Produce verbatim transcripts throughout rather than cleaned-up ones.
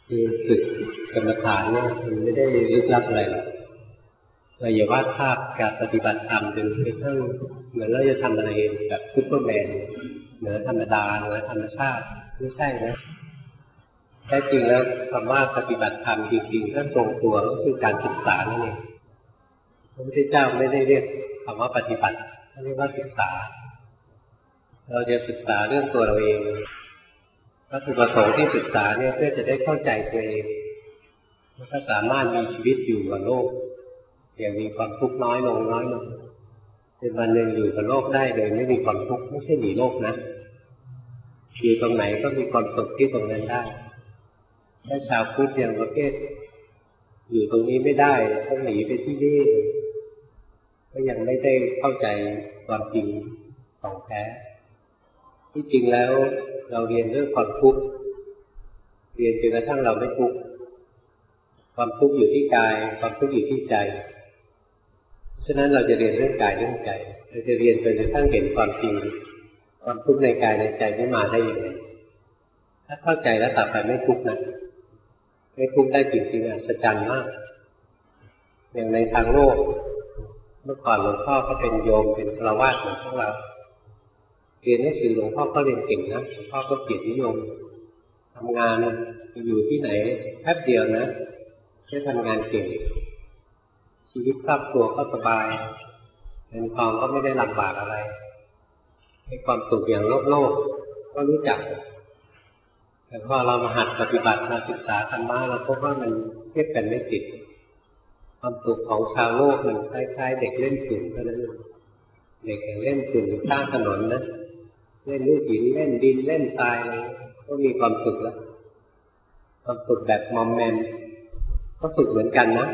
คือฝึกกรรมฐานเนี่ยมันไม่ได้ลึกลับอะไรหรอกเราอย่าวาดภาพการปฏิบัติธรรมจนกระทั่งเหมือนเราจะทำอะไรแบบซุปเปอร์แมนเหนือธรรมดาเหนือธรรมชาติไม่ใช่นะแท้จริงแล้วคำว่าปฏิบัติธรรมจริงๆถ้าตรงตัวก็คือการศึกษานั่นเองพระพุทธเจ้าไม่ได้เรียกคำว่าปฏิบัติเขาเรียกว่าศึกษาเราจะศึกษาเรื่องตัวเราเองวัตถุประสงค์ที่ศึกษาเนี่ยเพื่อจะได้เข้าใจตัวเองแล้วก็สามารถมีชีวิตอยู่กับโลกอย่างมีความทุกข์น้อยลงน้อยลงจนวันหนึ่งอยู่กับโลกได้โดยไม่มีความทุกข์ไม่ใช่หนีโลกนะอยู่ตรงไหนก็มีความสุขที่ตรงนั้นได้ถ้าชาวพุทธอย่างประเภทอยู่ตรงนี้ไม่ได้ต้องหนีไปที่นี่ก็ยังไม่ได้เข้าใจความจริงของแท้ที่จริงแล้วเราเรียนเรื่องความทุกข์เรียนจนกระทั่งเราไม่ทุกข์ความทุกข์อยู่ที่กายความทุกข์อยู่ที่ใจฉะนั้นเราจะเรียนเรื่องกายเรื่องใจเราจะเรียนจนกระทั่งเห็นความจริงความทุกข์ในกายในใจไม่มาได้ยังไงถ้าเข้าใจแล้วต่อไปไม่ทุกข์นะไม่ทุกข์ได้จริงๆอัศจรรย์มากอย่างในทางโลกเมื่อก่อนหลวงพ่อก็เป็นโยมเป็นฆราวาสเหมือนพวกเราเรียนหนังสือหลวงพ่อก็เรียนเก่งนะหลวงพ่อก็เกียรตินิยมทำงานอยู่ที่ไหนแป๊บเดียวนะแค่ทำงานเก่งชีวิตครอบครัวก็สบายเงินทองก็ไม่ได้ลำบากอะไรให้ความสุขอย่างโลกโลกก็รู้จักแต่พอเรามาหัดปฏิบัติมาศึกษาธรรมะเราพบว่ามันเทียบกันไม่ติดความสุขของชาวโลกมันคล้ายๆเด็กเล่นฝุ่นเท่านั้นเด็กเล่นฝุ่นอยู่ข้างถนนนะเล่นลูกหินเล่นดินเล่นทรายอะไรก็มีความสุขแล้วความสุขแบบมอมแมมก็สุขเหมือนกันนะ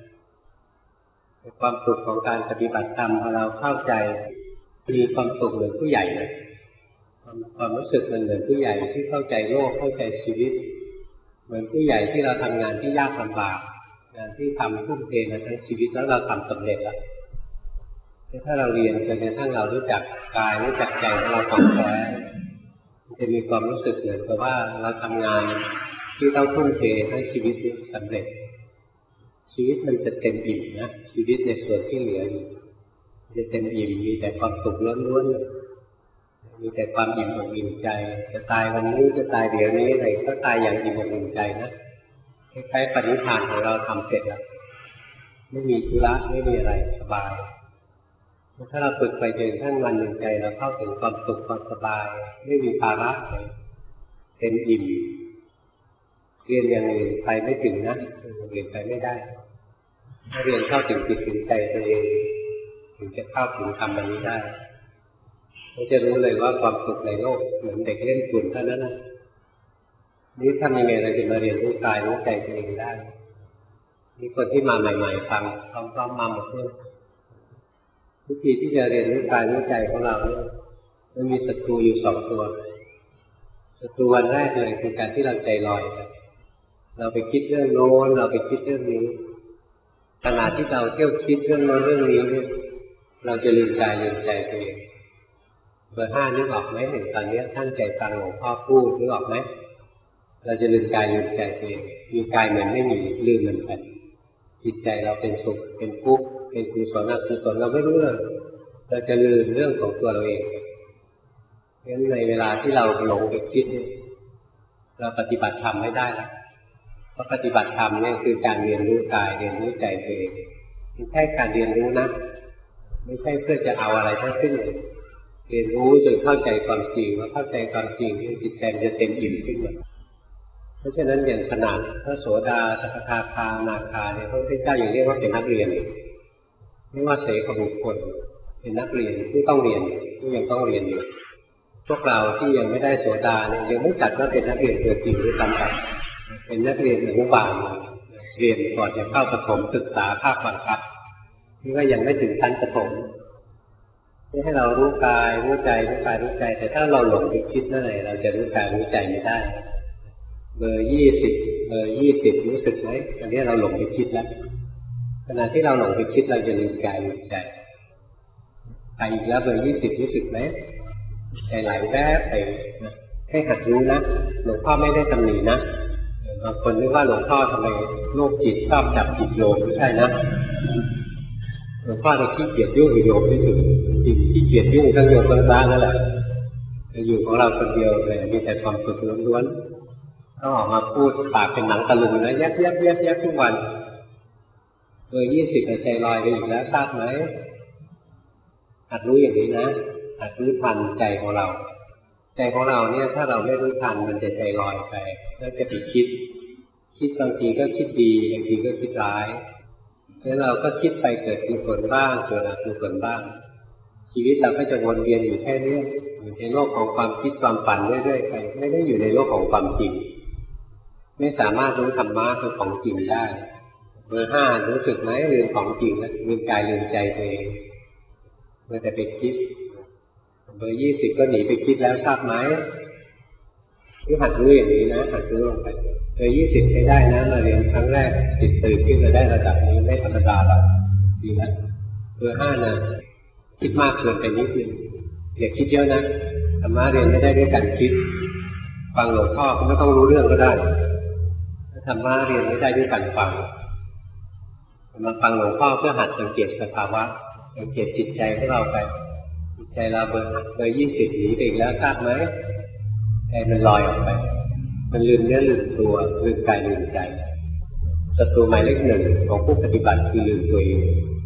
ความสุขของการปฏิบัติธรรมพอเราเข้าใจมีความสุขเหมือนผู้ใหญ่เลยความรู้สึกมันเหมือนผู้ใหญ่ที่เข้าใจโลกเข้าใจชีวิตเหมือนผู้ใหญ่ที่เราทำงานที่ยากลำบากงานที่ทำทุ่มเทมาทั้งชีวิตแล้วเราทำสำเร็จแล้วถ้าเราเรียนจนกระทั่งเรารู้จักกายรู้จักใจของเราของแท้จะมีความรู้สึกเหมือนกับว่าเราทำงานที่ต้องทุ่มเททั้งชีวิตสำเร็จชีวิตมันจะเต็มอิ่มนะชีวิตในส่วนที่เหลือจะเต็มอิ่มมีแต่ความสุขล้วนๆมีแต่ความอิ่มอกอิ่มใจจะตายวันนี้จะตายเดี๋ยวนี้อะไรก็ตายอย่างอิ่มอกอิ่มใจนะคล้ายๆปณิธานของเราทำเสร็จแล้วไม่มีธุระไม่มีอะไรสบายถ้าเราฝึกไปจนทั้งวันหนึ่งใจเราเข้าถึงความสุขความสบายไม่มีภาระเลยเต็มอิ่มเรียนอย่างอื่นไปไม่ถึงนะเรียนไปไม่ได้ถ้าเรียนเข้าถึงจิตถึงใจตัวเองถึงจะเข้าถึงธรรมอันนี้ได้เราจะรู้เลยว่าความสุขในโลกเหมือนเด็กเล่นฝุ่นเท่านั้นนะนี่ทำยังไงเราจะมาเรียนรู้กายรู้ใจตัวเองได้มีคนที่มาใหม่ๆฟังพร้อมๆมาหมดเลยวิธีที่จะเรียนรู้กายรู้ใจของเราเนี่ยมันมีศัตรูอยู่สองตัวศัตรูวันแรกเลยคือการที่เราใจลอยเราไปคิดเรื่องโน้นเราไปคิดเรื่องนี้ขณะที่เราเที่ยวคิดเรื่องโน้นเรื่องนี้เนี่ยเราจะลืมกายลืมใจตัวเองเบอร์ห้านึกออกไหมเห็นตอนนี้ตั้งใจฟังหลวงพ่อพูดนึกออกไหมเราจะลืมกายลืมใจตัวเองมีกายเหมือนไม่มีลืมมันไปจิตใจเราเป็นสุขเป็นทุกข์เป็นกุศลอกุศลเราไม่รู้เลยเราจะลืมเรื่องของตัวเราเองงั้นในเวลาที่เราหลงไปคิดเราปฏิบัติธรรมไม่ได้แล้วเพราะปฏิบัติธรรมเนี่ยคือการเรียนรู้กายเรียนรู้ใจตัวเองไม่ใช่การเรียนรู้นะไม่ใช่เพื่อจะเอาอะไรทั้งสิ้นเลยเรียนรู้จนเข้าใจความจริงว่าเข้าใจความจริงที่จิตใจจะเต็มอิ่มขึ้นมาเพราะฉะนั้นอย่างขนาดพระโสดาสกทาคาอนาคาเนี่ยพระพุทธเจ้ายังเรียกว่าเป็นนักเรียนไม่ว่าเสกบุคคลเป็นนักเรียนที่ต้องเรียนที่ยังต้องเรียนอยู่พวกเราที่ยังไม่ได้โสดาเนี่ยยังไม่จัดว่าเป็นนักเรียนตัวจริงหรือตามไปเป็นนักเรียนอนุบาลเรียนก่อนจะเข้าประถมศึกษาภาคบังคับที่ว่ายังไม่ถึงชั้นประถมที่ให้เรารู้กายรู้ใจรู้กายรู้ใจแต่ถ้าเราหลงไปคิดนั่นแหละเราจะรู้กายรู้ใจไม่ได้เบอร์ยี่สิบเบอร์ยี่สิบรู้สึกไหมอันนี้เราหลงไปคิดแล้วขณะที่เราหลงไปคิดเราจะลืมกายลืมใจไปอีกแล้วเบอร์ยี่สิบรู้สึกไหมใจไหลแวบไปให้หัดรู้นะหลวงพ่อไม่ได้ตำหนินะบางคนนึกว่าหลวงพ่อทำไมโรคจิตชอบจับจิตโยมไม่ใช่นะหลวงพ่อในขี้เกียจยุ่งกับโยมที่สุดจิตขี้เกียจยุ่งทั้งโยมทั้งพระนั่นแหละอยู่ของเราคนเดียวเลยมีแต่ความสุขล้วนๆต้องออกมาพูดปากเป็นหนังตะลุงนะยับยับยับยับทุกวันเบอร์ยี่สิบใจลอยไปอีกแล้วทราบไหมหัดรู้อย่างนี้นะหัดรู้ทันใจของเราใจของเราเนี่ยถ้าเราไม่รู้ทันมันจะใจลอยไปแล้วจะไปคิดคิดบางทีก็คิดดีบางทีก็คิดร้ายแล้วเราก็คิดไปเกิดกุศลบ้างเกิดอกุศลบ้างชีวิตเราก็จะวนเวียนอยู่แค่นี้อยู่ในโลกของความคิดความฝันเรื่อยๆไปไม่ได้อยู่ในโลกของความจริงไม่สามารถรู้ธรรมะคือของจริงได้เบอร์ห้ารู้สึกไหมลืมของจริงแล้วลืมกายลืมใจตัวเองเมื่อแต่ไปคิดเบอร์ยี่สิบก็หนีไปคิดแล้วทราบไหมที่หัดรู้อย่างนี้นะหัดรู้ลงไปเบอร์ยี่สิบใช้ได้นะมาเรียนครั้งแรกจิตตื่นขึ้นมาได้ระดับนี้ไม่ธรรมดาหรอกดีนะเบอร์ห้านะคิดมากเกินไปนิดนึงอย่าคิดเยอะนะธรรมะเรียนไม่ได้ด้วยการคิดฟังหลวงพ่อก็ไม่ต้องรู้เรื่องก็ได้ธรรมะเรียนไม่ได้ด้วยการฟังมาฟังหลวงพ่อเพื่อหัดสังเกตสภาวะสังเกตจิตใจของเราไปจิตใจเราเบอร์เบอร์ยี่สิบหนีไปอีกแล้วทราบไหมใจมันลอยออกไปมันลืมเนื้อลืมตัวลืมกายลืมใจศัตรูหมายเลขหนึ่งของผู้ปฏิบัติคือลืมตัวเอง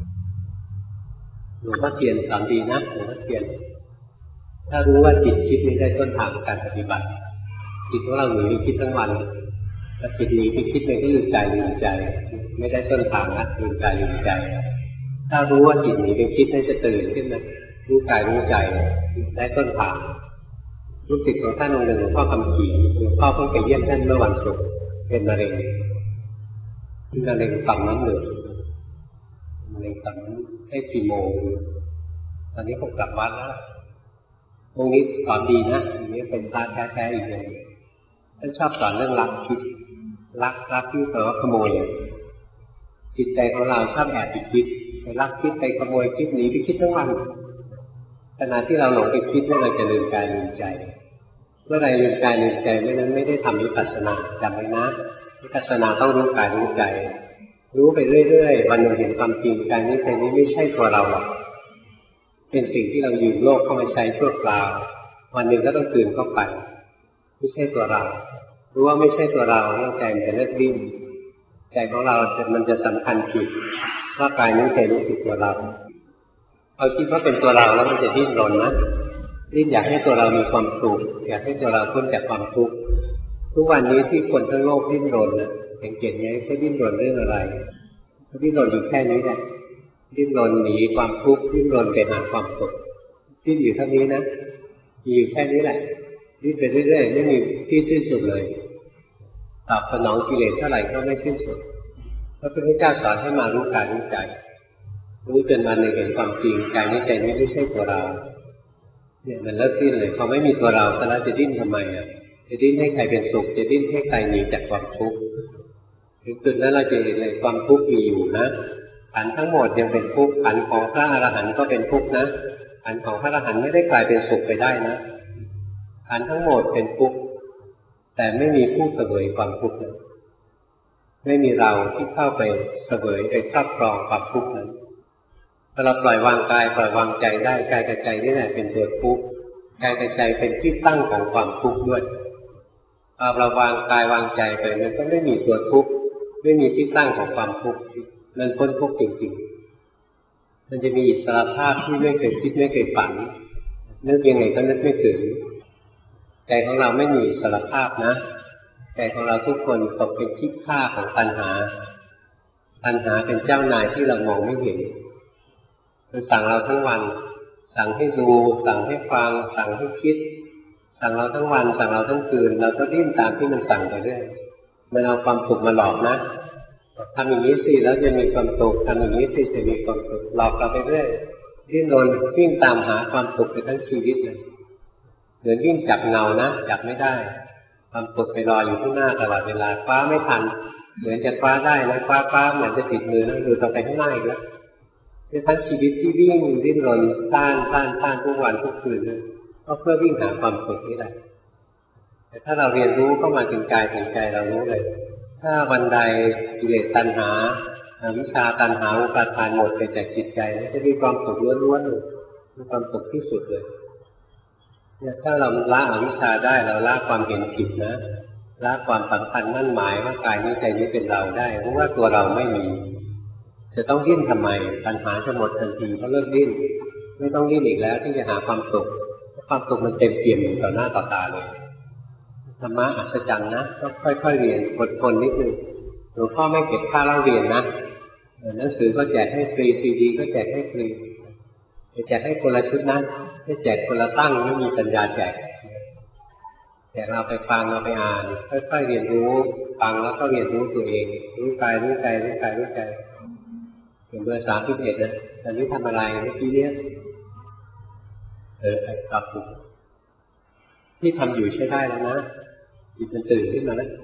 หลวงพ่อเทียนสอนดีนะหลวงพ่อเทียนถ้ารู้ว่าจิตคิดนี้ได้ต้นทางการปฏิบัติจิตของเราหนีไปคิดทั้งวันถ้าจิตหนีไปคิดมันก็ลืมกายลืมใจไม่ได้ต้นทางนะลืมกายลืมใจถ้ารู้ว่าจิตหนีไปคิดให้จะตื่นขึ้นมารู้กายรู้ใจได้ต้นทางลูกศิษย์ของท่านองค์หนึ่งหลวงพ่อคำขีหลวงพ่อเพิ่งไปเยี่ยมท่านเมื่อวันศุกร์เป็นมะเร็งเป็นมะเร็งต่อมน้ำเหลืองมะเร็งต่อมน้ำให้คีโมตอนนี้ผมกลับวัดแล้วองค์นี้สอนดีนะอันนี้เป็นพระแท้ๆอีกเลยท่านชอบสอนเรื่องลักคิดลักลักที่แปลว่าขโมยจิตใจของเราชอบแอบไปคิดไปลักคิดไปขโมยคิดหนีไปคิดทั้งวันขณะที่เราหลงไปคิดว่าเราจะลืมกายลืมใจเมื่อไรลืมกายลืมใจไม่นั้นไม่ได้ทำวิปัสสนาจำไว้นะวิปัสสนาต้องรู้กายรู้ใจรู้ไปเรื่อยๆวันหนึ่งเห็นความจริงกายนี้ใจนี้ไม่ใช่ตัวเราหรอกเป็นสิ่งที่เรายืมโลกเข้ามาใช้ชั่วคราววันหนึ่งก็ต้องตื่นเข้าไปไม่ใช่ตัวเรารู้ว่าไม่ใช่ตัวเราแล้วใจมันจะเลิกดิ้นใจของเรามันจะสำคัญผิดว่ากายนี้ใจนี้คือตัวเราเอาคิดว่าเป็นตัวเราแล้วมันจะดิ้นรนนะดิ้นอยากให้ตัวเรามีความสุขอยากให้ตัวเราพ้นจากความทุกข์ทุกวันนี้ที่คนทั้งโลกดิ้นรนนะสังเกตไหมเขาดิ้นรนเรื่องอะไรเขาดิ้นรนอยู่แค่นี้แหละดิ้นรนหนีความทุกข์ดิ้นรนไปหาความสุขดิ้นอยู่เท่านี้นะมีอยู่แค่นี้แหละดิ้นไปเรื่อยๆไม่มีที่สิ้นสุดเลยตอบสนองกิเลสเท่าไหร่ก็ไม่สิ้นสุดพระพุทธเจ้าสอนให้มารู้กายรู้ใจรู้จนวันหนึ่งเห็นความจริงกายนี้ใจนี้ไม่ใช่ตัวเราเนี่ยมันเลิกดิ้นเลยพอไม่มีตัวเราแล้วจะดิ้นทำไมอ่ะจะดิ้นให้ใครเป็นสุขจะดิ้นให้ใครหนีจากความทุกข์ถึงจุดนั้นเราจะเห็นเลยความทุกข์มีอยู่นะขันธ์ทั้งหมดยังเป็นทุกข์ขันธ์ของพระอรหันต์ก็เป็นทุกข์นะขันธ์ของพระอรหันต์ไม่ได้กลายเป็นสุขไปได้นะขันธ์ทั้งหมดเป็นทุกข์แต่ไม่มีผู้เสวยความทุกข์นั้นไม่มีเราที่เข้าไปเสวยไปครอบครองความทุกข์นั้นถ้าเราปล่อยวางกายปล่อยวางใจได้กายกับใจนี่แหละเป็นตัวทุกข์กายกับใจเป็นที่ตั้งของความทุกข์ด้วยพอเราวางกายวางใจไปมันก็ไม่มีตัวทุกข์ไม่มีที่ตั้งของความทุกข์มันพ้นทุกข์จริงๆมันจะมีอิสรภาพที่ไม่เคยคิดไม่เคยฝันนึกยังไงก็นึกไม่ถึงใจของเราไม่มีอิสรภาพนะใจของเราทุกคนตกเป็นที่ฆ่าของตัณหาตัณหาเป็นเจ้านายที่เรามองไม่เห็นมันสั่งเราทั้งวันสั่งให้ดูสั่งให้ฟังสั่งให้คิดสั่งเราทั้งวันสั่งเราทั้งคืนเราก็ดิ้นตามที่มันสั่งไปเรื่อยมันเอาความสุขมาหลอกนะทำอย่างนี้สิแล้วจะมีความสุขทำอย่างนี้สิจะมีความสุขหลอกเราไปเรื่อยดิ้นรนวิ่งตามหาความสุขไปทั้งชีวิตเลยเหมือนวิ่งจับเงานะจับไม่ได้ความสุขไปรออยู่ข้างหน้าตลอดเวลาคว้าไม่ทันเหมือนจะคว้าได้นะคว้าคว้าเหมือนจะติดมือแล้วดูต่อไปข้างหน้าอีกแล้วเป็นทั้งชีวิตที่วิ่งดิ้นรนต้านต้านต้านทุกวันทุกคืนเลยก็เพื่อวิ่งหาความสุขนี่แหละแต่ถ้าเราเรียนรู้เข้ามาถึงกายถึงใจเรารู้เลยถ้าวันใดกิเลสตัณหาอวิชชาตัณหาอุปาทานหมดไปจากจิตใจจะมีความสุขล้วนๆเลยมีความสุขที่สุดเลยเนี่ยถ้าเราละอวิชชาได้เราละความเห็นผิดนะละความสำคัญมั่นหมายว่ากายนี้ใจนี้เป็นเราได้เพราะว่าตัวเราไม่มีจะต้องดิ้นทำไมปัญหาจะหมดทันทีก็เลิกดิ้นไม่ต้องดิ้นอีกแล้วที่จะหาความสุขความสุขมันเต็มเปี่ยมอยู่ต่อหน้าต่อตาเลยธรรมะอัศจรรย์นะต้องค่อยๆเรียนอดทนนิดนึงหลวงพ่อไม่เก็บค่าเล่าเรียนนะหนังสือก็แจกให้ฟรีซีดีก็แจกให้ฟรีแจกให้คนละชุดนะไม่แจกคนละตั้งไม่มีปัญญาแจกแจกเราไปฟังเราไปอ่านค่อยๆเรียนรู้ฟังแล้วก็เรียนรู้ตัวเองรู้กายรู้ใจรู้กายรู้ใจเป็นเบอร์สามสิบเอ็ดนะตอนนี้ทำอะไรเมื่อกี้เนี้ยเออตอบถูกที่ทำอยู่ใช้ได้แล้วนะจิตมันตื่นขึ้นมาแล้ว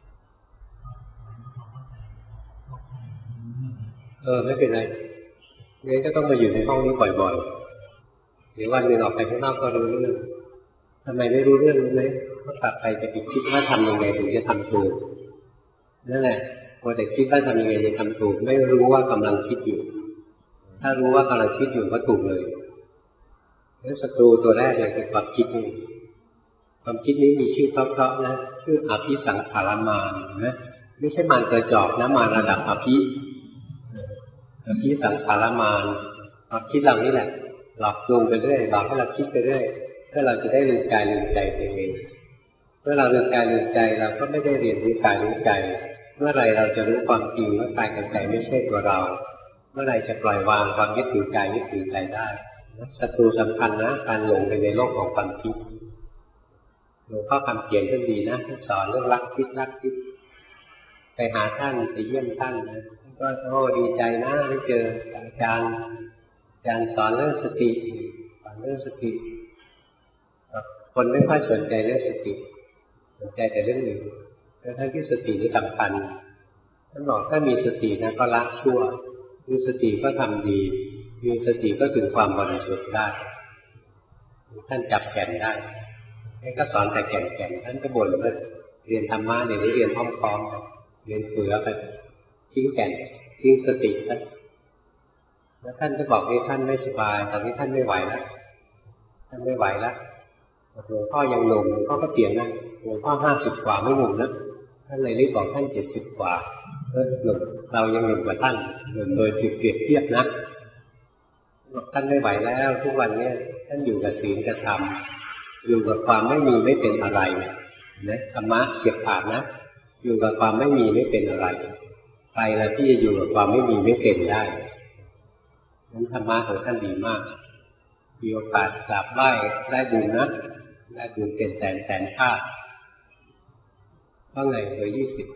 เออไม่เป็นไรงั้นก็ต้องมาอยู่ในห้องนี้บ่อยๆเดี๋ยววันหนึ่งออกไปข้างนอกก็รู้เรื่องทำไมไม่รู้เรื่องรู้ไหมก็กลับไปจะคิดว่าทำยังไงถึงจะทำถูกนั่นแหละพอแต่คิดว่าทำยังไงจะทำถูกไม่รู้ว่ากำลังคิดอยู่ถ้ารู้ว่ากำลังคิดอยู่ก็ถูกเลยแล้วศัตรูตัวแรกเลยคือความคิดนี่ความคิดนี้มีชื่อเพราะๆนะชื่ออภิสังขารมารนะไม่ใช่มารกระจอกนะมารระดับอภิอภิสังขารมารความคิดเรานี่แหละหลอกลวงไปเรื่อยหลอกให้เราคิดไปเรื่อยเพื่อเราจะได้ลืมกายลืมใจไปเองเมื่อเราลืมกายลืมใจเราก็ไม่ได้เรียนรู้กายรู้ใจเมื่อไรเราจะรู้ความจริงว่ากายกับใจไม่ใช่ตัวเราเมื่อไรจะปล่อยวางความยึดถือกายยึดถือใจได้ศัตรูสำคัญนะการหลงไปในโลกของความคิดหลวงพ่อคำเขียนท่านดีนะท่านสอนเรื่องรักคิดรักคิดไปหาท่านไปเยี่ยมท่านนะก็โอ้ดีใจนะได้เจออาจารย์อาจารย์สอนเรื่องสติสอนเรื่องสติคนไม่ค่อยสนใจเรื่องสติสนใจแต่เรื่องอื่นทั้งที่สตินี่สำคัญท่านบอกถ้ามีสตินะก็ละชั่วมีสติก็ทำดีมีสติก็ถึงความบริสุทธิ์ได้ท่านจับแก่นได้ท่านก็สอนแต่แก่นๆท่านก็บ่นว่าเรียนธรรมะเนี่ยเรียนพร้อมๆเรียนเฟือไปทิ้งแก่นทิ้งสติซะแล้วท่านก็บอกว่าท่านไม่สบายตอนนี้ท่านไม่ไหวแล้วท่านไม่ไหวแล้วหลวงพ่อยังหนุ่มหลวงพ่อก็เปลี่ยนนะหลวงพ่อห้าสิบกว่าไม่หนุ่มนะท่านเลยรีบบอกท่านเจ็ดสิบกว่าเออหนุ่มเรายังหนุ่มกว่าท่านหนุ่มโดยเปรียบเทียบนะบอกท่านไม่ไหวแล้วทุกวันนี้ท่านอยู่กับศีลกับธรรมอยู่กับความไม่มีไม่เป็นอะไรนะธรรมะเฉียบขาดนะอยู่กับความไม่มีไม่เป็นอะไรใครละที่จะอยู่กับความไม่มีไม่เป็นได้นั้นธรรมะของท่านดีมากมีโอกาสกราบไหว้ได้บุญนะได้บุญเป็นแสนแสนชาติเท่าไหร่เลยยี่สิบ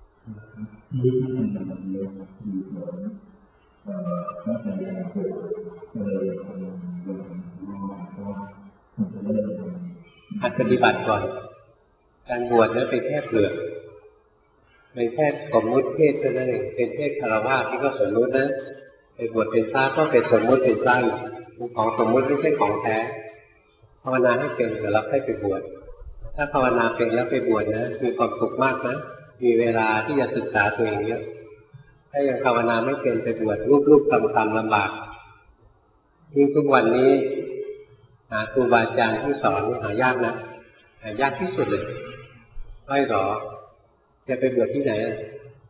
หัดปฏิบัติก่อนการบวชนั้นเป็นแค่เปลือกเป็นแค่สมมุติเพศเท่านั้นเองเป็นเพศคฤหัสถ์ที่ก็สมมุตินะไปบวชเป็นพระก็เป็นสมมุติเป็นพระของสมมุติไม่ใช่ของแท้ภาวนาให้เป็นแต่เราให้ไปบวชถ้าภาวนาเป็นแล้วไปบวชนะมีความสุขมากนะมีเวลาที่จะศึกษาตัวเองเยอะถ้ายังภาวนาไม่เป็นไปบวชรูปๆต่ำๆลำบากยิ่งทุกวันนี้หาครูบาอาจารย์ที่สอนหายากนะหายากที่สุดเลยไม่หรอจะไปบวชที่ไหนอ่ะ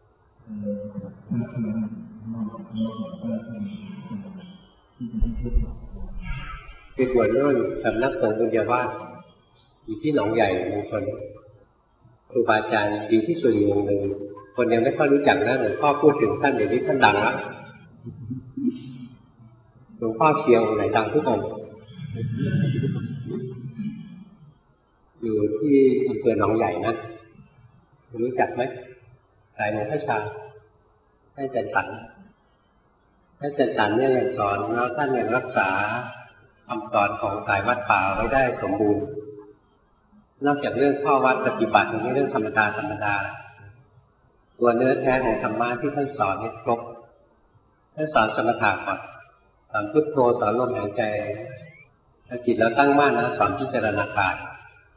ไปบวชโน่นสำนักสงฆ์บุญญาวาสอยู่ที่หนองใหญ่มงคลครูบาอาจารย์ดีที่สุดอยู่องค์หนึ่งคนยังไม่ค่อยรู้จักนะหลวงพ่อพูดถึงท่านอย่างนี้ท่านดังแล้วหลวงพ่อเชียร์องค์ไหนดังทุกองค์อยู่ที่อำเภอหนองใหญ่นะรู้จักไหมสายหลวงพ่อชาท่านจันตันท่านจันตันเนี่ยยังสอนแล้วท่านยังรักษาคำสอนของสายวัดป่าไว้ได้สมบูรณ์นอกจากเรื่องข้อวัดปฏิบัตินี่เรื่องธรรมดาธรรมดาตัวเนื้อแท้ของธรรมะที่ท่านสอนนี่ครบท่านสอนสมถะก่อนสอนพุทโธสอนลมหายใจถ้าจิตเราตั้งมั่นนะสอนพิจารณากาย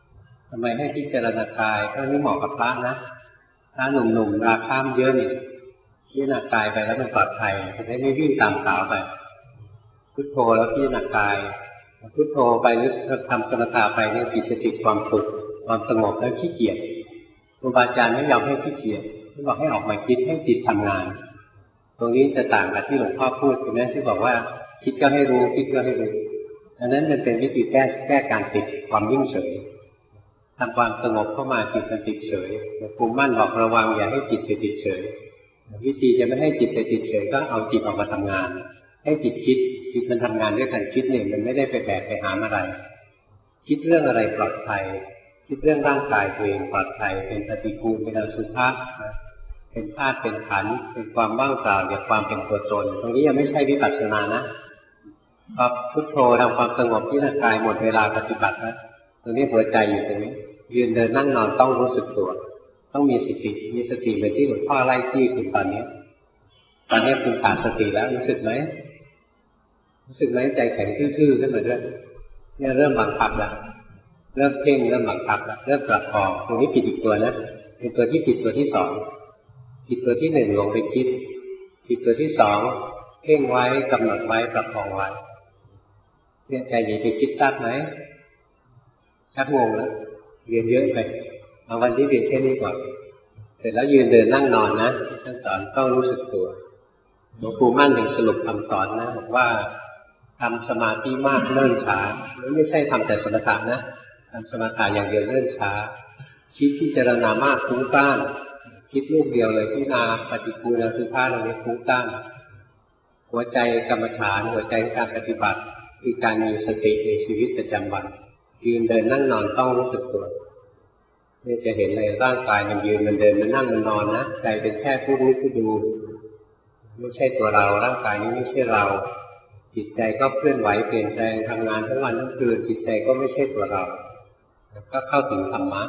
ทำไมให้พิจารณากายก็นี่เหมาะกับพระนะพระหนุ่มๆราคาเยอะนี่พิจารณากายไปแล้วมันปลอดภัยจะได้ไม่วิ่งตามสาวไปพุทโธแล้วพิจารณากายพุทโธไปหรือทำสมถะไปเนี่ยจิตจะติดความสุขความสงบแล้วขี้เกียจครูบาอาจารย์ไม่ยอมให้ขี้เกียจเขาบอกให้ออกมาคิดให้จิตทำงานตรงนี้จะต่างกับที่หลวงพ่อพูดถูกไหมที่บอกว่าคิดก็ให้รู้คิดก็ให้รู้อันนั้นมันเป็นวิธีแก้แก้การติดความนิ่งเฉยทำความสงบเข้ามาจิตมันติดเฉยภูมิมั่นบอกระวังอย่าให้จิตไปติดเฉยวิธีจะไม่ให้จิตไปติดเฉยก็เอาจิตออกมาทำงานให้จิตคิดจิตมันทำงานด้วยการคิดเนี่ยมันไม่ได้ไปแบกไปหามอะไรคิดเรื่องอะไรปลอดภัยคิดเรื่องร่างกายตัวเองปลอดภัยเป็นปฏิกูลเป็นอสุภะเป็นธาตุเป็นขันธ์เป็นความว่างเปล่าจากความเป็นตัวตนตรงนี้ยังไม่ใช่วิปัสสนานะพอพุทโธทำความสงบที่ร่างกายหมดเวลาปฏิบัติแล้วตรงนี้หัวใจอยู่ตรงนี้ยืนเดินนั่งนอนต้องรู้สึกตัวต้องมีสติมีสติเหมือนที่หลวงพ่อไล่ที่คุณตอนนี้ตอนนี้คุณขาดสติแล้วรู้สึกไหมรู้สึกไหมใจแข็งทื่อๆขึ้นมาด้วยเนี่ยเริ่มบังคับแล้วเริ่มเพ่งเริ่มบังคับแล้วเริ่มประคองตรงนี้ผิดอีกตัวนะเป็นตัวที่ผิดตัวที่สองผิดตัวที่หนึ่งลงไปคิดผิดตัวที่สองเพ่งไว้กำหนดไว้ประคองไว้เนี่ยใจหนีไปคิดตัดไหมชักงงแล้วเรียนเยอะไปเอาวันที่เรียนแค่นี้ก่อนเสร็จแล้วยืนเดินนั่งนอนนะท่านสอนต้องรู้สึกตัวหลวงปู่มั่นถึงสรุปคำสอนนะบอกว่าทำสมาธิมากเนิ่นช้าไม่ใช่ทำแต่สมถะนะทำสมถะอย่างเดียวเนิ่นช้าคิดพิจารณามากฟุ้งซ่านคิดลูกเดียวเลยพิจารณาปฏิกูลอสุภะตรงนี้ฟุ้งซ่านหัวใจกรรมฐานหัวใจการปฏิบัติคือการมีสติในชีวิตประจำวันยืนเดินนั่งนอนต้องรู้สึกตัวนี่จะเห็นเลยร่างกายมันยืนมันเดินมันนั่งมันนอนนะใจเป็นแค่ผู้รู้ผู้ดูไม่ใช่ตัวเราร่างกายนี้ไม่ใช่เราจิตใจก็เคลื่อนไหวเปลี่ยนแปลงทำงานทั้งวันทั้งคืนจิตใจก็ไม่ใช่ตัวเราก็เข้าถึงธรรมะ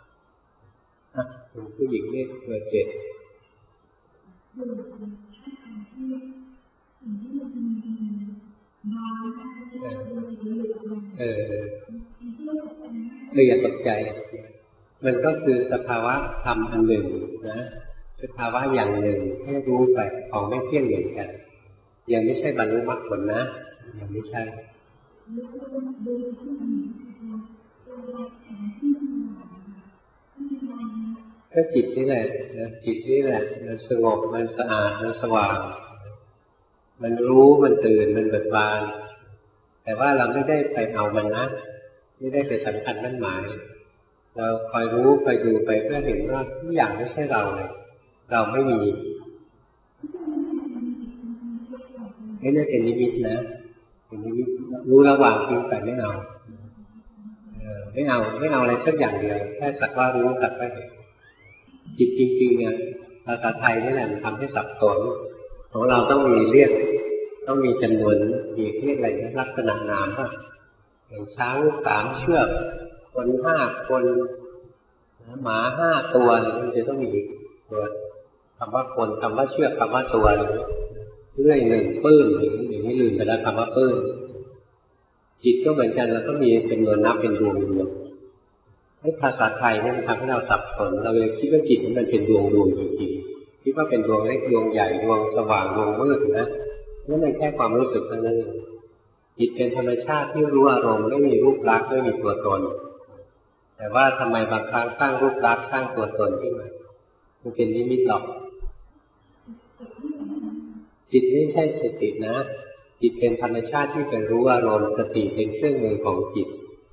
คุณผู้หญิงนี่เบอร์เจ็ดเออเลยอย่าตกใจมันก็คือสภาวะธรรมอันหนึ่งนะสภาวะอย่างหนึ่งให้รู้ไปของไม่เที่ยงเหมือนกันยังไม่ใช่บรรลุมรรคผลนะยังไม่ใช่ก็จิตนี่แหละจิตนี่แหละมันสงบมันสะอาดมันสว่างมันรู้มันตื่นมันเบิกบานแต่ว่าเราไม่ได้ไปเอามันนะไม่ได้ไปสำคัญมั่นหมายเราคอยรู้คอยดูไปเพื่อเห็นว่าทุกอย่างไม่ใช่เราเลยเราไม่มีนี่น่าเป็นนิมิตนะเป็นนิมิตรู้ระหว่างทิ้งไปไม่เอาไม่เอาไม่เอาอะไรสักอย่างเดียวแค่สักว่ารู้สักว่าเห็นจิตจริงๆเนี่ยภาษาไทยนี่แหละมันทำให้สับสนของเราต้องมีเรียกต้องมีจำนวนมีเรียกอะไรลักษณะนามว่าอย่างช้างสามเชือกคนห้าคนหมาห้าตัวมันจะต้องมีตัวคำว่าคนคำว่าเชือกคำว่าตัวเรื่อยหนึ่งปื้มอย่างนี้ลืมไปแล้วคำว่าปื้มจิตก็เหมือนกันเราก็มีเป็นดวงนับเป็นดวงดวงให้ภาษาไทยเนี่ยมันทำให้เราสับสนเราเลยคิดว่าจิตมันเป็นดวงดวงจริงๆคิดว่าเป็นดวงเล็กดวงใหญ่ดวงสว่างดวงมืดนะนั่นมันแค่ความรู้สึกเท่านั้นจิตเป็นธรรมชาติที่รู้อารมณ์ไม่มีรูปลักษณ์ไม่มีตัวตนแต่ว่าทำไมบางครั้งสร้างรูปลักษณ์สร้างตัวตนขึ้นมามันเป็นนิมิตหรอกจิตไม่ใช่สตินะจิตเป็นธรรมชาติที่เป็นรู้อารมณ์สติเป็นเครื่องมือของจิต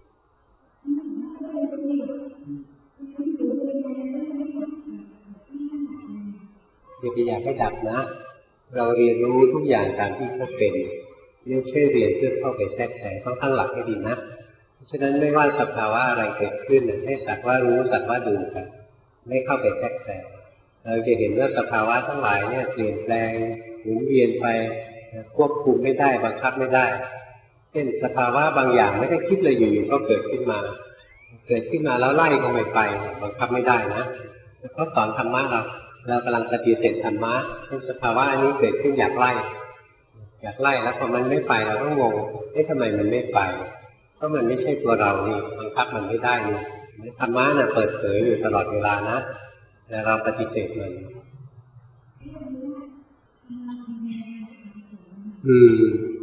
อย่าไปอยากให้ดับนะเราเรียนรู้ทุกอย่างตามที่เขาเป็นไม่ใช่เรียนเพื่อเข้าไปแทรกแซงต้องตั้งหลักให้ดีนะเพราะฉะนั้นไม่ว่าสภาวะอะไรเกิดขึ้นให้สักว่ารู้สักว่าดูกันไม่เข้าไปแทรกแซงเราจะเห็นว่าสภาวะทั้งหลายเนี่ยเปลี่ยนแปลงหมุนเวียนไปควบคุมไม่ได้บังคับไม่ได้เช่นสภาวะบางอย่างไม่ได้คิดเลยอยู่ๆก็เกิดขึ้นมาเกิดขึ้นมาแล้วไล่ก็ไม่ไปบังคับไม่ได้นะเพราะสอนธรรมะเราเรากำลังปฏิเสธธรรมะเป็นสภาวะอันนี้เกิดขึ้นอยากไล่อยากไล่แล้วพอมันไม่ไปเราก็งงเอ๊ะทำไมมันไม่ไปเพราะมันไม่ใช่ตัวเรานี่บังคับมันไม่ได้นี่ธรรมะน่ะเปิดเผยอยู่ตลอดเวลานะแต่เราปฏิเสธมันอืม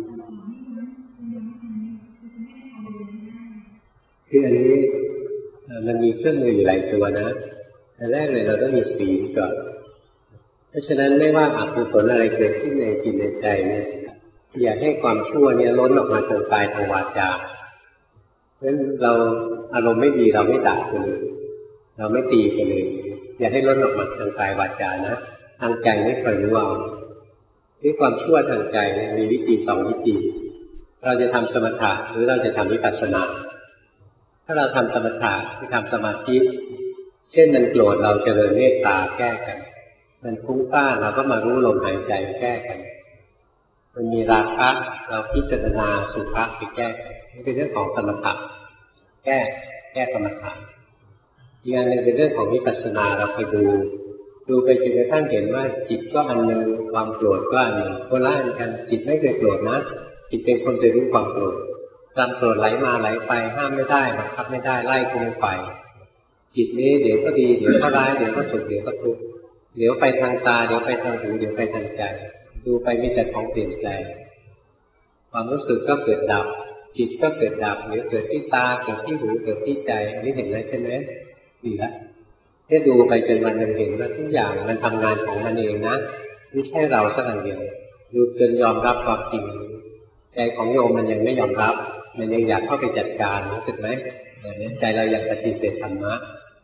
คืออันนี้มันมีเครื่องมืออยู่หลายตัวนะแต่แรกเลยเราต้องมีศีลก่อนเพราะฉะนั้นไม่ว่าอกุศลอะไรเกิดขึ้นในจิตในใจเนี่ยอย่าให้ความชั่วเนี่ยล้นออกมาทางกายทางวาจาเพราะฉะนั้นเราอารมณ์ไม่ดีเราไม่ด่าคนอื่นเราไม่ตีคนอื่นอย่าให้ล้นออกมาทางกายวาจานะทางใจไม่เคยรู้เอาที่ความชั่วทางใจมีวิธีสองวิธีเราจะทำสมถะหรือเราจะทำวิปัสสนาถ้าเราทำสมถะคือทำสมาธิเช่นมันโกรธเราเจริญเมตตาแก้กันมันฟุ้งซ่านเราก็มารู้ลมหายใจแก้กันมันมีราคะเราพิจารณาสุภะไปแก้กันนี่เป็นเรื่องของสมถะแก้แก้กรรมฐานอีกอย่างหนึ่งเป็นเรื่องของวิปัสสนาเราไปดูดูไปจนกระทั่งเห็นว่าจิตก็อันหนึ่งความโกรธก็อันหนึ่งคนละอันกันจิตไม่เคยโกรธนะจิตเป็นคนไปรู้ความโกรธความโกรธไหลมาไหลไปห้ามไม่ได้บังคับไม่ได้ไล่ก็ไม่ไปจิตนี้เดี๋ยวก็ดีเดี๋ยวก็ร้ายเดี๋ยวก็สุขเดี๋ยวก็ทุกข์เดี๋ยวไปทางตาเดี๋ยวไปทางหูเดี๋ยวไปทางใจดูไปมีแต่ของเปลี่ยนแปลงความรู้สึกก็เกิดดับจิตก็เกิดดับเดี๋ยวเกิดที่ตาเกิดที่หูเกิดที่ใจอันนี้เห็นไหมใช่ไหมดีแล้วแค่ดูไปจนวันหนึ่งเห็นว่าทุกอย่างมันทำงานของมันเองนะไม่ใช่เราสักอย่างเดียวดูจนยอมรับความจริงใจของโยมมันยังไม่ยอมรับมันยังอยากเข้าไปจัดการรู้สึกไหมใจเราอยากปฏิเสธธรรมะ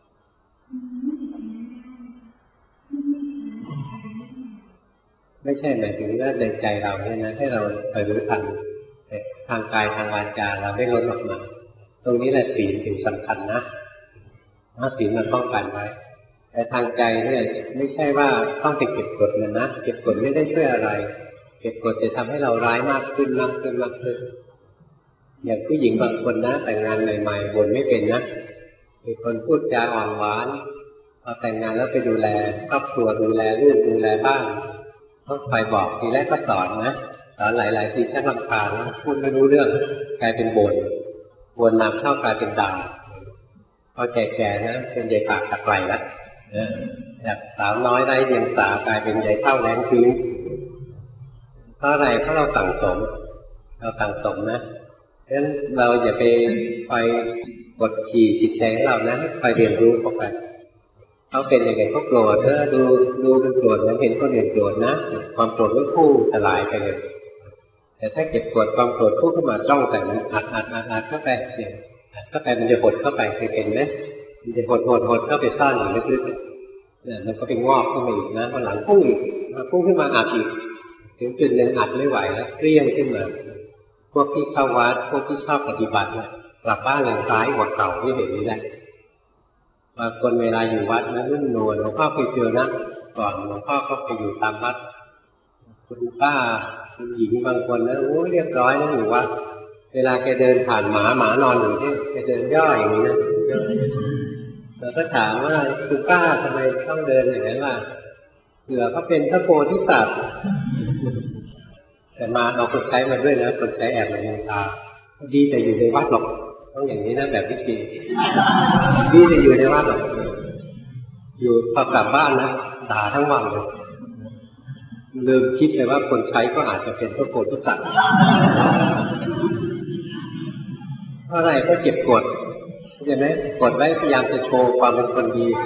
ไม่ใช่หมายถึงว่าในใจเราเนี่ยนะให้เราไปรู้ทันทางกายทางวาจาเราได้ลดออกมาตรงนี้แหละศีลถึงสำคัญนะถ้าศีลมันป้องกันไว้แต่ทางใจเนี่ยไม่ใช่ว่าต้องไปเก็บกดมันนะเก็บกดไม่ได้ช่วยอะไรเก็บกดจะทำให้เราร้ายมากขึ้นมากขึ้นมากขึ้นอย่างผู้หญิงบางคนนะแต่งงานใหม่ๆบ่นไม่เป็นนะมีคนพูดจาอ่อนหวานพอแต่งงานแล้วไปดูแลครอบครัวดูแลลูกดูแลบ้านต้องคอยบอกทีแรกก็สอนนะสอนหลายๆทีชักรำคาญนะพูดไม่รู้เรื่องกลายเป็นบ่นบ่นนำเข้ากลายเป็นด่าพอแก่ๆนะเป็นใหญ่ปากตะไคร่แล้วจากสาวน้อยไร้เดียงสากลายเป็นใหญ่เท่าแรงพื้นเพราะอะไรเพราะเราสั่งสมเราสั่งสมนะเพราะฉะนั้นเราอย่าไปคอยกดขี่จิตใจของเรานะคอยเรียนรู้เข้าไปเขาเป็นยังไงเขาโกรธเออดูดูเป็นโกรธแล้วเห็นคนอื่นโกรธนะความโกรธไม่พุ่งสลายไปเลยแต่ถ้าเก็บกดความโกรธพุ่งขึ้นมาจ้องแต่มันอัดอัดอัดอัดเข้าไปเนี่ยอัดเข้าไปมันจะหดเข้าไปเคยเห็นไหมมันจะหดหดหดเข้าไปซ่อนอยู่ลึกๆเนี่ยมันก็ไปงอกขึ้นมาอีกนะวันหลังพุ่งอีกพุ่งขึ้นมาอัดอีกถึงจุดหนึ่งอัดไม่ไหวแล้วเกลี้ยงขึ้นมาพวกที่เข้าวัดพวกที่ชอบปฏิบัติเนี่ยกลับบ้านเลยซ้ายกว่าเก่าที่เห็นนี่แหละบางคนเวลาอยู่วัดนะนุ่มนวลหลวงพ่อเคยเจอนะก่อนหลวงพ่อก็ไปอยู่ตามวัดคุณป้าคุณหญิงบางคนนะโอ้เรียบร้อยนะอยู่วัดเวลาแกเดินผ่านหมาหมานอนอยู่ที่แกเดินย่ออย่างนี้นะเราก็ถามว่าคุณป้าทำไมต้องเดินอย่างนั้นล่ะเผื่อเขาเป็นพระโพธิสัตว์แต่มาเอาคนใช้มาด้วยนะคนใช้แอบมาเดินตาดีแต่อยู่ในวัดหรอกต้องอย่างนี้นะแบบวิจิตรดีแต่อยู่ในวัดหรอกอยู่พอกลับบ้านนะด่าทั้งวันเลยลืมคิดเลยว่าคนใช้ก็อาจจะเป็นพระโพธิสัตว์เพราะอะไรก็เก็บกดใช่ไหมกดไว้พยายามจะโชว์ความเป็นคนดี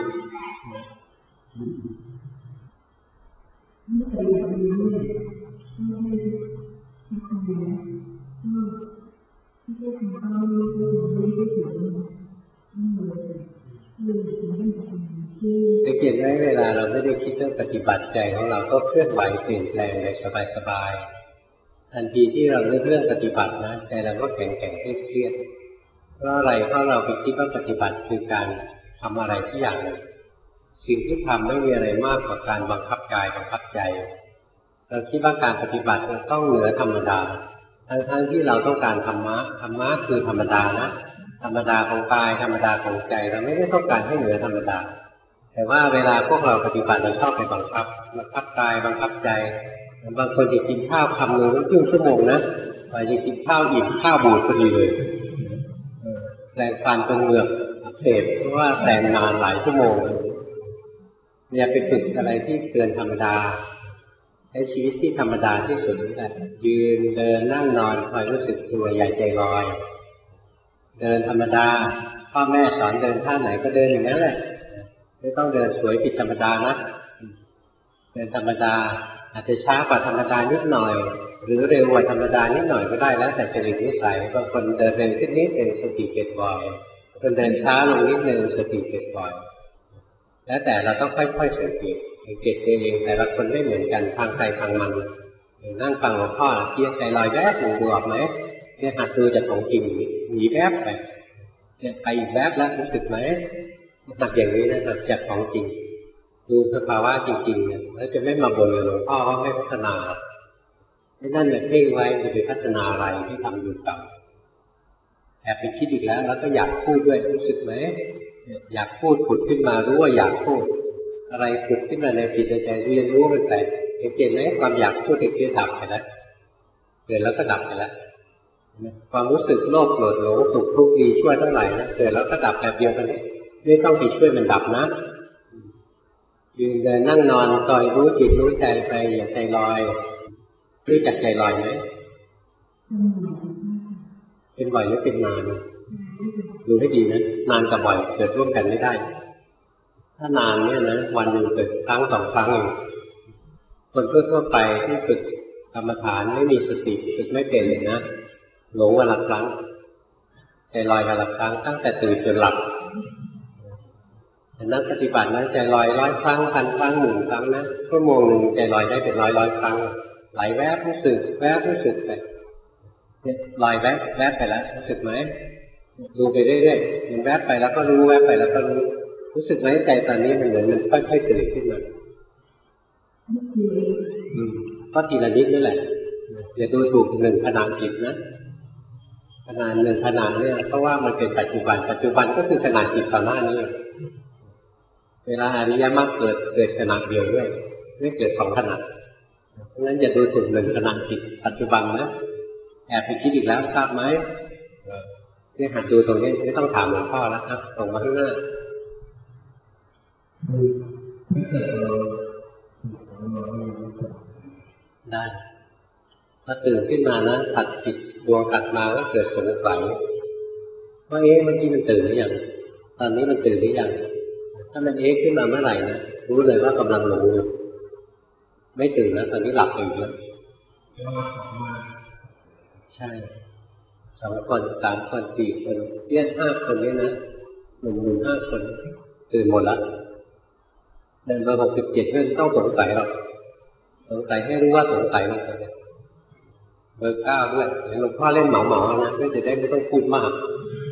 สังเกตไหมเวลาเราไม่ได้คิดเรื่องปฏิบัติใจของเราก็เคลื่อนไหวเปลี่ยนแปลงแบบสบายๆทันทีที่เราเรื่องเรื่องปฏิบัตินะใจเราก็แข็งแข็งเครียดเพราะอะไรเพราะเราไปคิดว่าปฏิบัติคือการทำอะไรที่อย่างหนึ่งสิ่งที่ทำไม่มีอะไรมากกว่าการบังคับกายบังคับใจเราคิดว่าการปฏิบัติต้องเหนือธรรมดาทั้งๆที่เราต้องการธรรมะธรรมะคือธรรมดานะธรรมดาของกายธรรมดาของใจเราไม่ได้ต้องการให้เหนือธรรมดาแต่ว่าเวลาพวกเราปฏิบัติเราชอบไปบังคับบังคับกายบังคับใจบางคนจะกินข้าวคำหนึ่งครึ่งชั่วโมงนะพอจะกินข้าวอิ่มข้าวบูดพอดีเลยแรงฟันตรงเหงือกเสพเพราะว่าแปลงนานหลายชั่วโมงเนี่ยไปฝึกอะไรที่เกินธรรมดาใช้ชีวิตที่ธรรมดาที่สุดนี่แหละยืนเดินนั่งนอนคอยรู้สึกตัวอย่าใจลอยเดินธรรมดาพ่อแม่สอนเดินท่าไหนก็เดินอย่างนั้นแหละไม่ต้องเดินสวยผิดธรรมดานะเดินธรรมดาอาจจะช้ากว่าธรรมดานิดหน่อยหรือเร็วกว่าธรรมดานิดหน่อยก็ได้แล้วแต่จริตนิสัยบางคนเดินเร็วขึ้นนิดนึงสติเกิดบ่อยคนเดินช้าลงนิดนึงสติเกิดบ่อยแล้วแต่เราต้องค่อยๆสังเกตสังเกตตัวเองแต่ละคนไม่เหมือนกันทางใจทางมันนั่งฟังหลวงพ่อเที่ยใจลอยแวบหนึ่งดูออกไหมเนี่ยหัดดูจากของจริงหนีแวบไปเนี่ยไปอีกแวบแล้วรู้สึกไหมหัดอย่างนี้นะหัดจากของจริงดูสภาวะจริงๆเนี่ยแล้วจะไม่มาบ่นกับหลวงพ่อว่าไม่พัฒนาไม่นั่นเนี่ยเพ่งไว้จะไปพัฒนาอะไรที่ทำอยู่กับแอบไปคิดอีกแล้วแล้วก็อยากพูดด้วยรู้สึกไหมอยากพูดผุดขึ้นมารู้ว่าอยากพูดอะไรผุดขึ้นมาในจิตในใจเรียนรู้มันไปเห็นไหมความอยากพูดเกิดดับไปแล้วเกิดแล้วก็ดับไปแล้วความรู้สึกโลภโกรธหลงสุขทุกข์ดีชั่วทั้งหลายนะเกิดแล้วก็ดับแบบเดียวกันนี้ไม่ต้องไปช่วยมันดับนะยืนเดินนั่งนอนคอยรู้จิตรู้ใจไปอย่าใจลอยรู้จักใจลอยไหมเป็นบ่อยหรือเป็นนานดูให้ดีนะนานกับบ่อยเกิดร่วมกันไม่ได้ถ้านานเนี่ยนะวันหนึ่งเกิดครั้งสองครั้งเองคนทั่วไปที่ฝึกกรรมฐานไม่มีสติฝึกไม่เป็นเลยนะหลงวันละครั้งใจลอยวันละครั้งตั้งแต่ตื่นจนหลับนักปฏิบัตินะใจลอยร้อยครั้งพันครั้งหนึ่งครั้งนะชั่วโมงหนึ่งใจลอยได้เป็นร้อยร้อยครั้งไหลแวบรู้สึกแวบรู้สึกไปลอยแวบแวบไปแล้วรู้สึกไหมดูไปเรื่อยๆมันแวบไปแล้วก็รู้แวบไปแล้วก็รู้รู้สึกไหมใจตอนนี้มันเหมือนมันค่อยๆตื่นขึ้นมาก็ทีละนิดนั่นแหละอย่าดูถูกหนึ่งขนาดจิตนะขนาดหนึ่งขนาดเนี่ยเพราะว่ามันเป็นปัจจุบันปัจจุบันก็คือขนาดจิตต่อหน้านี้เวลาอริยมรรคเกิดเกิดขนาดเดียวด้วยไม่เกิดสองขนาดเพราะฉะนั้นอย่าดูถูกหนึ่งขนาดจิตปัจจุบันนะแอบไปคิดอีกแล้วทราบไหมนี่หัดดูตรงนี้ไม่ต้องถามหลวงพ่อแล้วครับส่งมาข้างหน้าได้พอตื่นขึ้นมานะถัดจิตดวงถัดมาก็เกิดสงสัยว่าเอ๊ะเมื่อกี้มันตื่นหรือยังตอนนี้มันตื่นหรือยังถ้ามันเอ๊ะขึ้นมาเมื่อไหร่นะรู้เลยว่ากำลังหลงอยู่ไม่ตื่นแล้วตอนนี้หลับไปอีกแล้วใช่สองคนสามคนสี่คนเรียกห้าคนนี้นะหนึ่งหมื่นห้าคนตื่นหมดแล้วเดินมาหกสิบเจ็ดเรื่องต้องสงสัยหรอกสงสัยให้รู้ว่าสงสัยลงไปเบอร์เก้าด้วยหลวงพ่อเล่นหมอๆนะเพื่อจะได้ไม่ต้องพูดมาก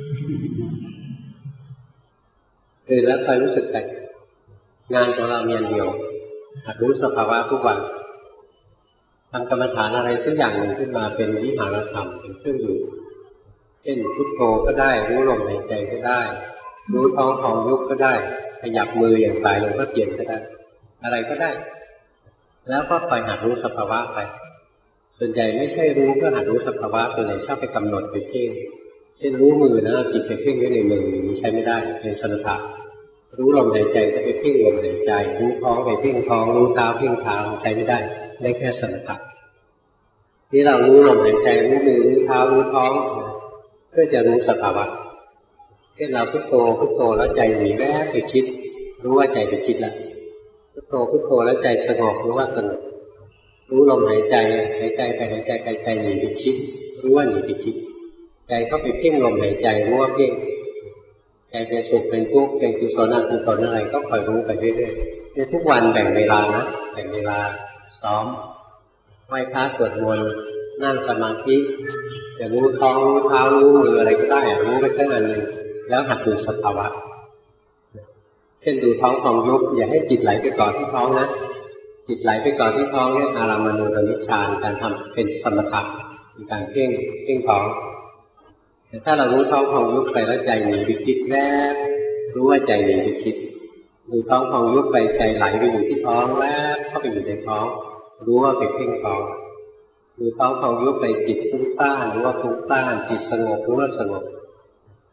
ตื่นแล้วคอยรู้สึกแต่งานของเราเมียนเดียวหัดรู้สภาวะทุกวันทำกรรมฐานอะไรสักอย่างหนึ่งขึ้นมาเป็นวิหารธรรมเป็นเครื่องอยู่เช่นพุทโธก็ได้รู้ลมหายใจก็ได้รู้ท้องของยุบก็ได้ขยับมืออย่างสายลงก็เปลี่ยนก็ได้อะไรก็ได้แล้วก็คอยหัดรู้สภาวะไปส่วนใหญ่ไม่ใช่รู้เพื่อหัดรู้สภาวะส่วนใหญ่ชอบไปกำหนดไปเพ่งเช่นรู้มือนะจิตไปเพ่งไว้ในมือนี้ใช้ไม่ได้เป็นสมถะรู้ลมหายใจก็ไปเพ่งลมหายใจรู้ท้องไปเพ่งท้องรู้เท้าเพ่งเท้าใช้ไม่ได้ได้แค่สมถะที่เรารู้ลมหายใจรู้มือรู้เท้ารู้ท้องเพื่อจะรู้สภาวะเช่นเราพุทโธพุทโธแล้วใจหนีแวบไปคิดรู้ว่าใจไปคิดแล้วพุทโธพุทโธแล้วใจสงบรู้ว่าสงบรู้ลมหายใจหายใจไปหายใจไปใจหนีไปคิดรู้ว่าหนีไปคิดใจเข้าไปเพ่งลมหายใจรู้ว่าเพ่งใจเป็นสุขเป็นทุกข์เป็นกุศลอกุศลอะไรก็คอยรู้ไปเรื่อยๆในทุกวันแบ่งเวลานะแบ่งเวลาซ้อมไหว้พระสวดมนต์นั่งสมาธิจะรู้ท้องรู้เท้ารู้มืออะไรก็ได้รู้ไปแค่นั้นเองแล้วหัดดูสภาวะเช่นดูท้องของยุบอย่าให้จิตไหลไปก่อนที่ท้องนะจิตไหลไปก่อนที่ท้องเนี่ยอารามณูปนิชฌานการทำเป็นสมถะเป็นการเพ่งเพ่งท้องแต่ถ้าเรารู้ท้องของยุบไปแล้วใจหนีไปคิดแวบรู้ว่าใจหนีไปคิดดูท้องของยุบไปใจไหลไปอยู่ที่ท้องแวบเข้าไปอยู่ในท้องรู้ว่าไปเพ่งท้องดูท้องของยุบไปจิตฟุ้งซ่านรู้ว่าฟุ้งซ่านจิตสงบรู้ว่าสงบ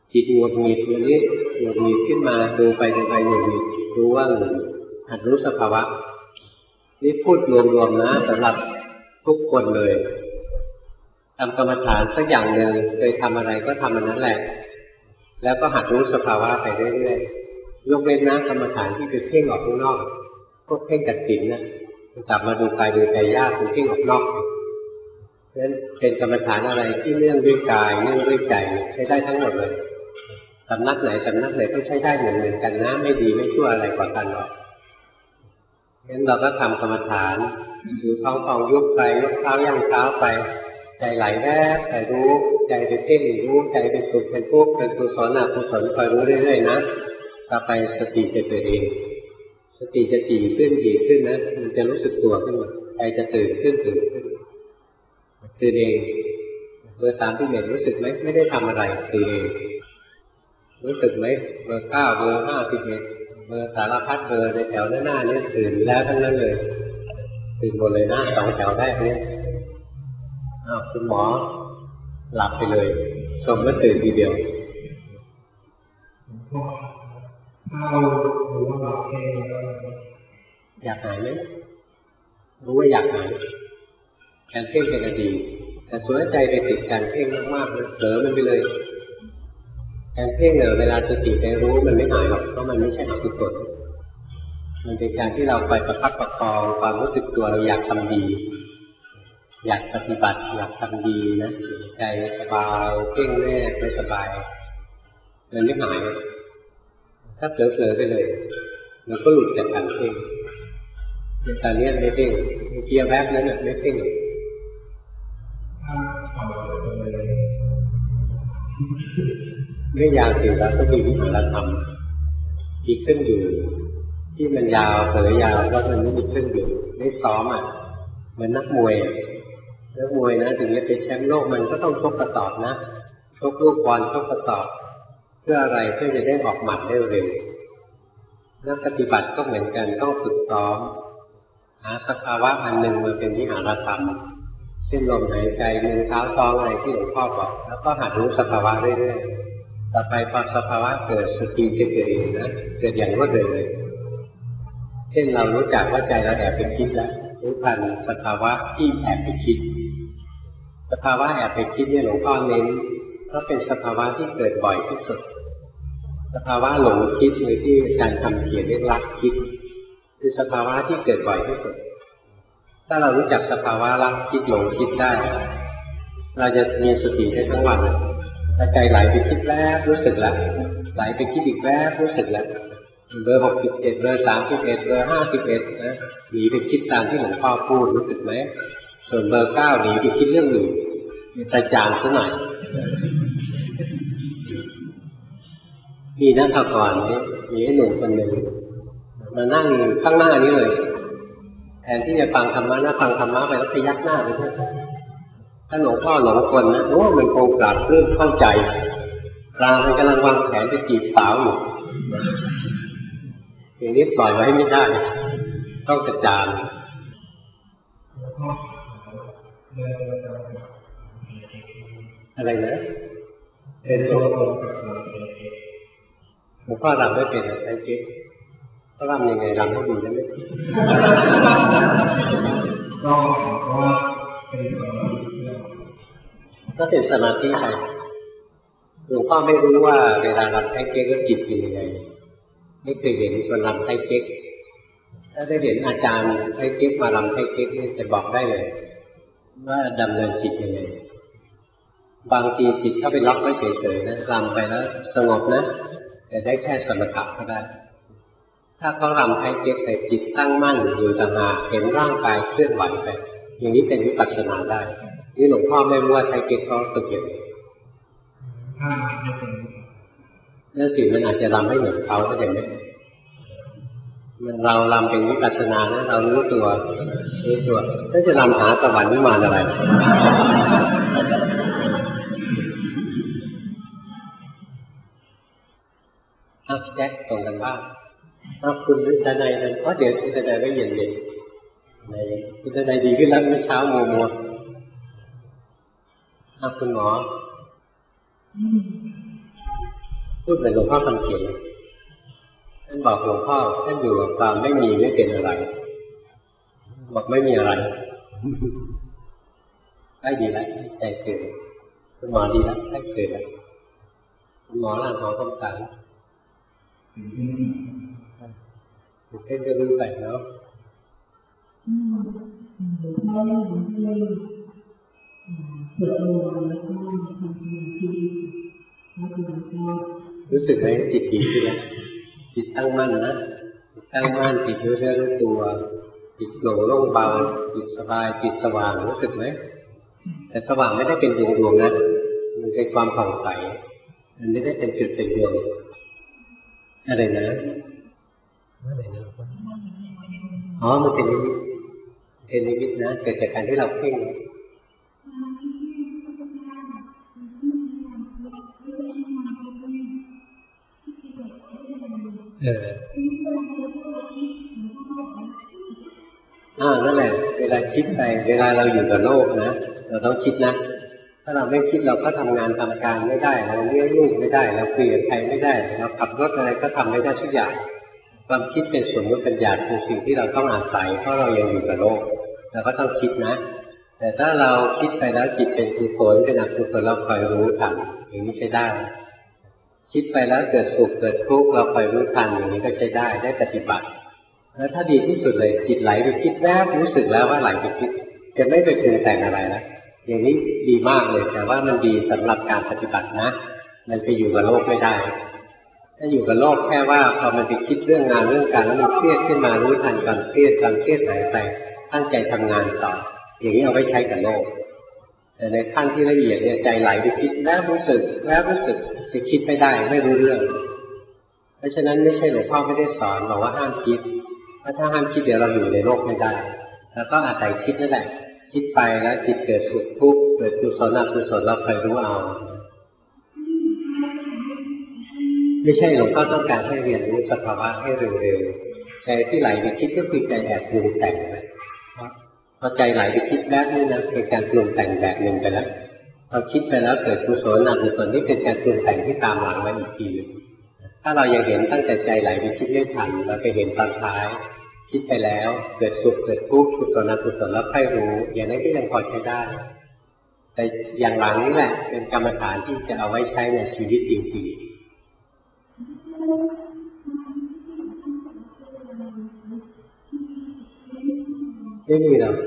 จิตหงุดหงิดอย่างนี้หงุดหงิดขึ้นมาดูไปดูไปหงุดหงิดรู้ว่าหงุดหงิดหัดรู้สภาวะนี่พูดรวมๆนะสำหรับทุกคนเลยทำกรรมฐานสักอย่างหนึ่งเคยทำอะไรก็ทำอันนั้นแหละแล้วก็หัดรู้สภาวะไปเรื่อยๆยกเว้นนะกรรมฐานที่คือเพ่งออกข้างนอกพวกเพ่งกับศีลนะกลับมาดูกายดูใจยากเป็นเพ่งออกนอกเพราะฉะนั้นเป็นกรรมฐานอะไรที่เนื่องด้วยกายเนื่องด้วยใจใช้ได้ทั้งหมดเลยสำนักไหนสำนักไหนก็ใช้ได้เหมือนเหมือนกันนะไม่ดีไม่ชั่วอะไรกว่ากันหรอกงั้นเราก็ทำกรรมฐานดูท้องฟองยุบไปยกเท้าย่างเท้าไปใจไหลแวบใจรู้ใจเป็นเพ่งรู้ใจเป็นสุขเป็นทุกข์เป็นกุศลอกุศลคอยรู้เรื่อยๆนะต่อไปสติจะเกิดเองสติจะถี่ขึ้นถี่ขึ้นนะมันจะรู้สึกตัวขึ้นมาใจจะตื่นขึ้นตื่นขึ้นตื่นเองเบอร์สามที่เห็นรู้สึกไหมไม่ได้ทำอะไรตื่นเองรู้สึกไหมเบอร์เก้าเบอร์ห้าสิบเอ็ดเบอร์สารพัดเบอร์ในแถวหน้าๆนี่ตื่นแล้วทั้งนั้นเลยตื่นหมดเลยหน้าสองแถวแรกเนี่ยอ้าวคุณหมอหลับไปเลยชมว่าตื่นทีเดียวอยากหายไหมรู้ว่าอยากหายการเพ่งเป็นอดีตแต่ส่วนใจไปติดการเพ่งมากๆมันเผลอมันไปเลยการเพ่งเนี่ยเวลาสติไปรู้มันไม่หายหรอกเพราะมันไม่ใช่อกุศลมันเป็นการที่เราไปประคับประคองความรู้สึกตัวเราอยากทำดีอยากปฏิบัติอยากทำดีนะใจสบายเพ่งแน่ไม่สบายมันไม่หายถ้าเผลอๆไปเลยมันก็หลุดจากการเพ่งตอนนี้ไม่เพ่งเพียงแวบนั้นไม่เพ่งไม่ยาวถึงแล้วก็มีวิหารธรรมมีเครื่องอยู่ที่มันยาวเผลอยาวแล้วมันไม่มีเครื่องอยู่ไม่ซ้อมอ่ะเหมือนนักมวยนักมวยนะถึงจะเป็นแชมป์โลกมันก็ต้องชกกระสอบนะชกลูกบอลชกกระสอบเพื่ออะไรเพื่อจะได้ออกหมัดได้เร็วนักปฏิบัติก็เหมือนกันต้องฝึกซ้อมหาสภาวะอันหนึ่งมาเป็นวิหารธรรมเช่นลมหายใจมือเท้าท้องอะไรที่หลวงพ่อบอกแล้วก็หัดรู้สภาวะเรื่อยๆต่อไปพอสภาวะเกิดสติจะเกิดเองนะเกิดอย่างรวดเร็วเลยเช่นเรารู้จักว่าใจเราแอบไปคิดแล้วรู้ทันสภาวะที่แอบไปคิดสภาวะแอบไปคิดเนี่ยหลวงพ่อเน้นเพราะเป็นสภาวะที่เกิดบ่อยที่สุดสภาวะหลงคิดหรือที่การทำเขียนเรียกลักคิดคือสภาวะที่เกิดบ่อยที่สุดถ้าเรารู้จักสภาวะลักคิดหลงคิดได้เราจะมีสติได้ทั้งวันถ้าใจไหลไปคิดแล้วรู้สึกแล้วไหลไปคิดอีกแล้วรู้สึกแล้วเบอร์หกสิบเอ็ดเบอร์สามสิบเอ็ดเบอร์ห้าสิบเอ็ดนะหนีไปคิดตามที่หลวงพ่อพูดรู้สึกไหมส่วนเบอร์เก้าหนีไปคิดเรื่องอื่นแต่จางซะหน่อยมีนักข่าวก่อนนี่มีไอ้หนุ่มคนหนึ่งมานั่งข้างหน้านี้เลยแทนที่จะฟังธรรมะนะฟังธรรมะไปแล้วพยักหน้าไปด้วยถ้าหลวงพ่อหลงคนนะโอ้มันคงปราบเรื่องเข้าใจกลางมันกำลังวางแผนจะจีบสาวอยู่อย่างนี้ปล่อยไว้ไม่ได้ต้องกระจายอะไรนะเป็นตัวหลวงพ่อรำไม่เป็นไอ้เจ๊ก็รำยังไงรำให้ดูได้ไหมก็เป็นสมาธิไปหลวงพ่อไม่รู้ว่าเวลารำไอ้เจ๊ก็จิตเป็นยังไงไม่เคยเห็นคนรำไอ้เจ๊ถ้าได้เห็นอาจารย์ไอ้เจ๊มารำไอ้เจ๊นี่จะบอกได้เลยว่าดำเนินจิตยังไงบางทีจิตเข้าไปล็อกไว้เฉยๆนะรำไปแล้วสงบนะแต่ได้แค่สมถะก็ได้ถ้าเขารำไทเก๊กแต่จิตตั้งมั่นอยู่ต่างหากเห็นร่างกายเคลื่อนไหวไปอย่างนี้เป็นวิปัสสนาได้นี่หลวงพ่อไม่รู้ว่าไทเก๊กเขาฝึกอย่างไรนั่นสิมันอาจจะรำให้เหมือนเขาก็ได้ไหมมันเรารำเป็นวิปัสสนานะเรารู้ตัวรู้ตัวถ้าจะรำหาสวรรค์นิมานอะไรอ้าวแจ็คส่งกันบ้างอ้าวคุณทนายนั่นเพราะเดี๋ยวคุณทนายไม่เย็นเย็นในคุณทนายดีขึ้นแล้วเมื่อเช้ามัวมัวอ้าวคุณหมอพูดเหมือนหลวงพ่อคำเขียนท่านบอกหลวงพ่อท่านอยู่กับความไม่มีไม่เป็นอะไรบอกไม่มีอะไรได้ดีแล้วใจเกิดคุณหมอดีแล้วได้เกิดแล้วคุณหมอร่างของคำสั่งเพ่นก็รู้ไปเนาะรู้สึกไหมจิตดีขึ้นแล้วจิตตั้งมั่นนะตั้งมั่นจิตรู้เรื่องรู้ตัวจิตโปร่งโล่งเบาจิตสบายจิตสว่างรู้สึกไหมแต่สว่างไม่ได้เป็นดวงดวงนะมันเป็นความผ่องใสมันไม่ได้เป็นจุดเป็นดวงอะไรนะอะไรนะอ๋อมันเป็นนิมิตเป็นนิมิตนะเกิดจากการที่เราเพ่งเอออ่านั่นแหละเวลาคิดไปเวลาเราอยู่กับโลกนะเราต้องคิดนะถ้าเราไม่คิดเราก็ทำงานทำการไม่ได้เราเลี้ยงลูกไม่ได้เราคุยกับใครไม่ได้เราขับรถอะไรก็ทำไม่ได้ทุกอย่างความคิดเป็นสมมติปัญญาคือสิ่งที่เราต้องอาศัยเพราะเรายังอยู่กับโลกเราก็ต้องคิดนะแต่ถ้าเราคิดไปแล้วจิตเป็นกุศลเป็นอกุศลเราคอยรู้ทันอย่างนี้ใช้ได้คิดไปแล้วเกิดสุขเกิดทุกข์เราคอยรู้ทันอย่างนี้ก็ใช้ได้ได้ปฏิบัติแล้วถ้าดีที่สุดเลยจิตไหลไปคิดแวบรู้สึกแล้วว่าไหลไปคิดจะไม่ไปปรุงแต่งอะไรแล้วอย่างนี้ดีมากเลยแต่ว่ามันดีสำหรับการปฏิบัตินะมันไปอยู่กับโลกไม่ได้ถ้าอยู่กับโลกแค่ว่าพอมันไปคิดเรื่องงานเรื่องการแล้วมันเครียดขึ้นมารู้ทันความเครียดความเครียดหายไปตั้งใจทำงานต่ออย่างนี้เอาไว้ใช้กับโลกแต่ในขั้นที่ละเอียดเนี่ยใจไหลไปคิดแล้วรู้สึกแล้วรู้สึกจะคิดไม่ได้ไม่รู้เรื่องเพราะฉะนั้นไม่ใช่หลวงพ่อไม่ได้สอนบอกว่าห้ามคิดเพราะถ้าห้ามคิดเดี๋ยวเราอยู่ในโลกไม่ได้แล้วก็อาศัยคิดนั่นแหละคิดไปแล้วจิตเกิดสุขทุกข์เกิดกุศลอกุศลเราคอยรู้เอาไม่ใช่หลวงพ่อต้องการให้เรียนรู้สภาวะให้เร็วๆใจที่ไหลไปคิดก็คือใจแอบปรุงแต่งไปพอใจไหลไปคิดแบบนี้นะเป็นการปรุงแต่งแบบหนึ่งไปแล้วพอคิดไปแล้วเกิดกุศลอกุศลนี่เป็นการปรุงแต่งที่ตามหลังมาอีกทีถ้าเรายังเห็นตั้งแต่ใจไหลไปคิดไม่ทันเราไปเห็นตอนท้ายคิดไปแล้วเกิดสุขเกิดทุกข์กุศลอกุศลแล้วค่อยรู้อย่างนั้นก็ยังพอใช้ได้แต่อย่างหลังนี้แหละเป็นกรรมฐานที่จะเอาไว้ใช้ในชีวิตจริงๆไม่มีหรอก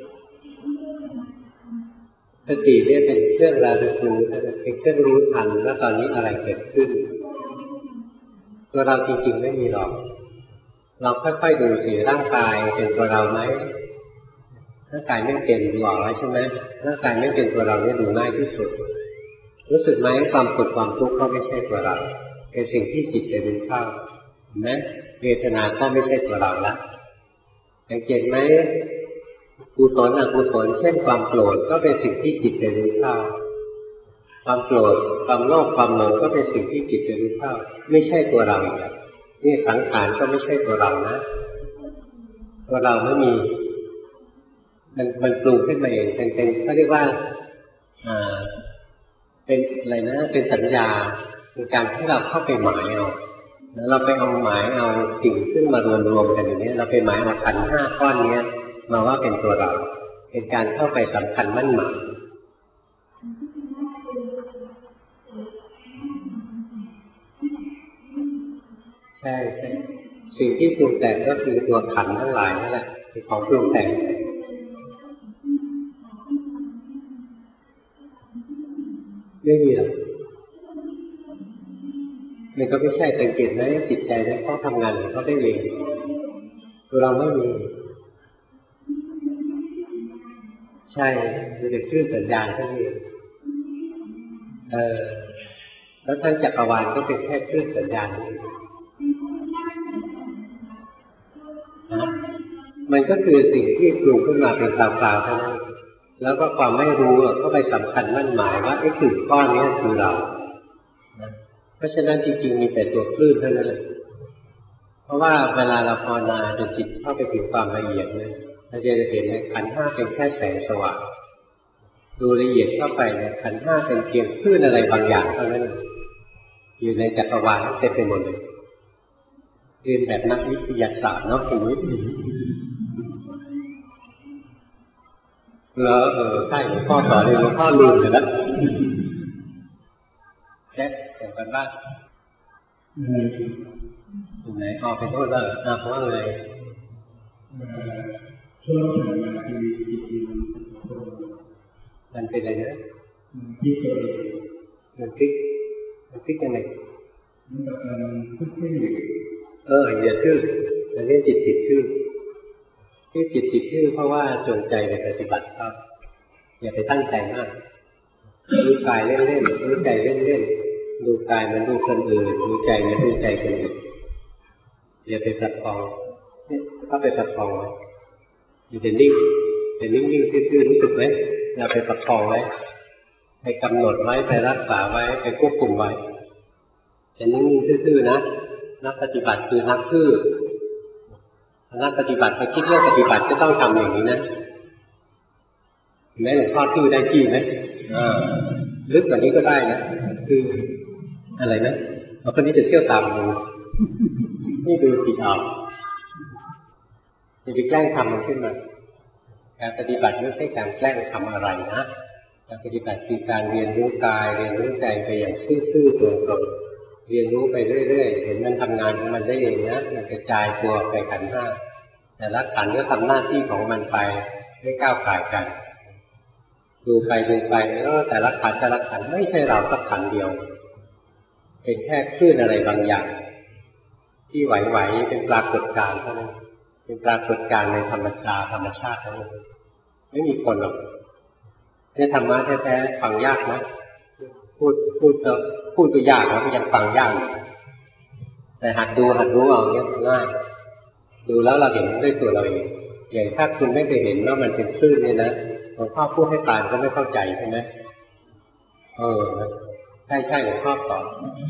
สติเนี่ยเป็นเครื่องระลึกรู้เป็นเครื่องรู้ทันว่าตอนนี้อะไรเกิดขึ้นตัวเราจริงๆไม่มีหรอกเราค่อยๆดูสิร่างกายเป็นตัวเราไหมร่างกายไม่เป็นหล่อใช่ไหมร่างกายไม่เป็นตัวเราเนี่ยดูง่ายที่สุดรู้สึกไหมความสุขความทุกข์ก็ไม่ใช่ตัวเราเป็นสิ่งที่จิตไปรู้เข้าเห็นไหมเวทนาก็ไม่ใช่ตัวเราละสังเกตไหมกุศลอกุศลเช่นความโกรธก็เป็นสิ่งที่จิตไปรู้เข้าความโกรธความโลภความหลงก็เป็นสิ่งที่จิตไปรู้เข้าไม่ใช่ตัวเราอีกนี่สังขารก็ไม่ใช่ตัวเรานะตัวเราไม่มีมันมันปรุงขึ้นมาเองเป็นเป็นเขาเรียกว่าอ่าเป็นอะไรนะเป็นสัญญาเป็นการที่เราเข้าไปหมายเอาแล้วเราไปเอาหมายเอาสิ่งขึ้นมารวมๆกันอย่างนี้เราไปหมายเอาขันธ์ห้าก้อนนี้มาว่าเป็นตัวเราเป็นการเข้าไปสำคัญมั่นหมายใช่ใช่สิ่งที่ปรุงแต่งก็คือตัวขันธ์ทั้งหลายนั่นแหละเป็นของปรุงแต่งไม่มีหรอกมันก็ไม่ใช่สังเกตไหมจิตใจนั้นเขาทำงานของเขาได้เองตัวเราไม่มีใช่มีแต่คลื่นสัญญาณเท่านั้นเองเออแล้วทั้งจักรวาลก็เป็นแค่คลื่นสัญญาณนี่นะมันก็คือสิ่งที่ปรุงขึ้นมาเป็นคราวๆเท่านั้นแล้วก็ความไม่รู้ก็ไปสำคัญมั่นหมายว่าไอ้กลุ่มก้อนนี้คือเราเพราะฉะนั้นจริงๆมีแต่ตัวคลื่นเท่านั้นเลยเพราะว่าเวลาเราภาวนาจนจิตเข้าไปถึงความละเอียดเนี่ยเราจะเห็นในขันธ์ห้าเป็นแค่แสงสว่างดูละเอียดเข้าไปเนี่ยขันธ์ห้าเป็นเพียงคลื่นอะไรบางอย่างเท่านั้นอยู่ในจักรวาลเต็มไปหมดเลยเรียนแบบนักวิทยาศาสตร์เนาะทีนี้แล้วเออใช่หลวงพ่อสอนเลยหลวงพ่อลืมเลยนะแค่ส่งกันบ้างอยู่ไหนออกไปโทษว่าอ่าเพราะอะไรช่วงผ่านมาที่ที่มันเป็นอะไรนะที่เกิดมันพลิกมันพลิกยังไงมันแบบมันพลิกไม่อยู่เอออย่าชื่อมันเรียกจิตติดชื่อที่จิตติดชื่อเพราะว่าจงใจไปปฏิบัติก็อย่าไปตั้งใจมากดูกายเล่นๆดูใจเล่นๆดูกายมันดูคนอื่นดูใจมันดูใจคนอื่นอย่าไปประคองถ้าไปประคองอยู่แต่นิ่งแต่นิ่งๆซื่อๆรู้สึกไหมอย่าไปประคองไว้ไปกำหนดไว้ไปรักษาไว้ไปควบคุมไว้แต่นิ่งๆซื่อๆนะนักปฏิบัติคือนักซื่อนักปฏิบัติไปคิดเรื่องปฏิบัติก็ต้องทำอย่างนี้นะแม้หลวงพ่อชื่อได้ที่ไหมลึกกว่านี้ก็ได้นะคืออะไรนะเราคนนี้จะเที่ยวตามดูนี่ดูผิดออกจะไปแกล้งทำมันขึ้นมาการปฏิบัติไม่ใช่การแกล้งทำอะไรนะการปฏิบัติคือการเรียนรู้กายเรียนรู้ใจไปอย่างซื่อๆตรงๆเรียนรู้ไปเรื่อยๆเห็นมันทำงานของมันได้เองนะมันกระจายตัวไปขันธ์ห้าแต่ละขันธ์ก็ทำหน้าที่ของมันไปไม่ก้าวก่ายกันดูไปดูไปแล้วแต่ละขันธ์แต่ละขันธ์ไม่ใช่เราสักขันธ์เดียวเป็นแค่คลื่นอะไรบางอย่างที่ไหวๆเป็นปรากฏการณ์เท่านั้นเป็นปรากฏการณ์ในธรรมชาติธรรมชาติทั้งหมดไม่มีคนหรอกเนี่ยธรรมะแท้ๆฟังยากนะพูดพูดก็พูดก็ยากแล้วยังฟังยากแต่หัดดูหัดรู้เอาเนี่ยง่ายดูแล้วเราเห็นด้วยตัวเราเองอย่างถ้าคุณไม่เคยเห็นว่ามันเป็นคลื่นเนี่ยนะหลวงพ่อพูดให้ตายก็ไม่เข้าใจใช่ไหมเออใช่ใช่หลวงพ่อสอน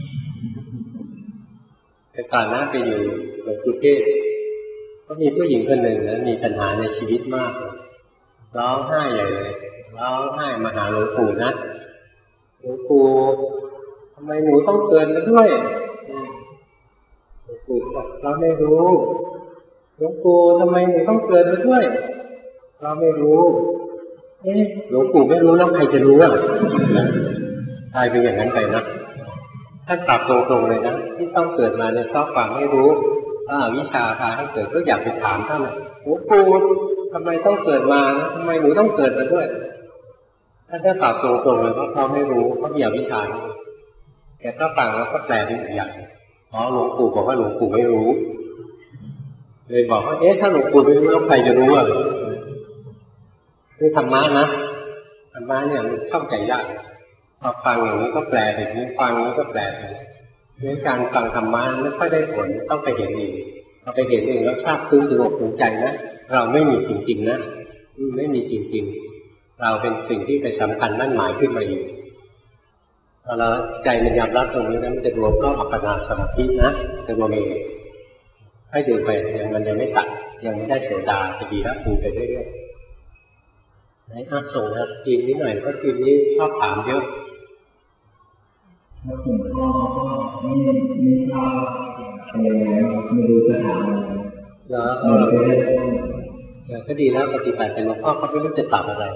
แต่ก่อนนะไปอยู่หลวงปู่เทศก็มีผู้หญิงคนหนึ่งนะมีปัญหาในชีวิตมากร้องไห้ใหญ่เลยร้องไห้มาหาหลวงปู่นะหลวงปู่ทำไมหนูต้องเกิดมาด้วยหลวงปู่บอกเราไม่รู้หลวงปู่ทำไมหนูต้องเกิดมาด้วยเราไม่รู้เอ๊ะหลวงปู่ไม่รู้แล้วใครจะรู้อ่ะตายไปอย่างนั้นไปนะท่านตอบตรงๆเลยนะที่ต้องเกิดมาเนี่ยเพราะความไม่รู้ถ้าวิชาพาให้เกิดก็อยากไปถามท่านนะหลวงปู่ทำไมต้องเกิดมาทำไมหนูต้องเกิดมาด้วยท่านจะตอบตรงๆเลยเพราะเขาไม่รู้เขาอยากวิชาแกก็ฟังแล้วก็แปลเป็นอีกอย่างอ๋อหลวงปู่บอกว่าหลวงปู่ไม่รู้เลยบอกว่าเอ๊ะถ้าหลวงปู่ไม่รู้แล้วใครจะรู้อ่ะนี่ธรรมะนะธรรมะเนี่ยมันเข้าใจยากพอฟังอย่างนี้ก็แปลแบบนี้ฟังนี้ก็แปลแบบนี้เพราะการฟังธรรมะไม่ค่อยได้ผลต้องไปเห็นเองพอไปเห็นเองแล้วทราบซึ้งถึงอกถึงใจนะเราไม่มีจริงๆนะไม่มีจริงๆเราเป็นสิ่งที่ไปสำคัญนั่นหมายขึ้นมาอยู่พอเราใจมันยอมรับตรงนี้นะมันจะรวมเข้าอัปปนาสมาธินะจะรวมเองให้ดูไปยังมันยังไม่ตัดยังไม่ได้โสดาจะดีแล้วดูไปเรื่อยๆไหนอ่ะส่งนะทีมนี้หน่อยเพราะทีมนี้ชอบถามเยอะถ้าผมก็ไม่ไม่ทราบอะไรแล้วไม่รู้จะถามแล้วเออก็ดีแล้วปฏิบัติแต่หลวงพ่อเขาไม่รู้จะตอบอะไร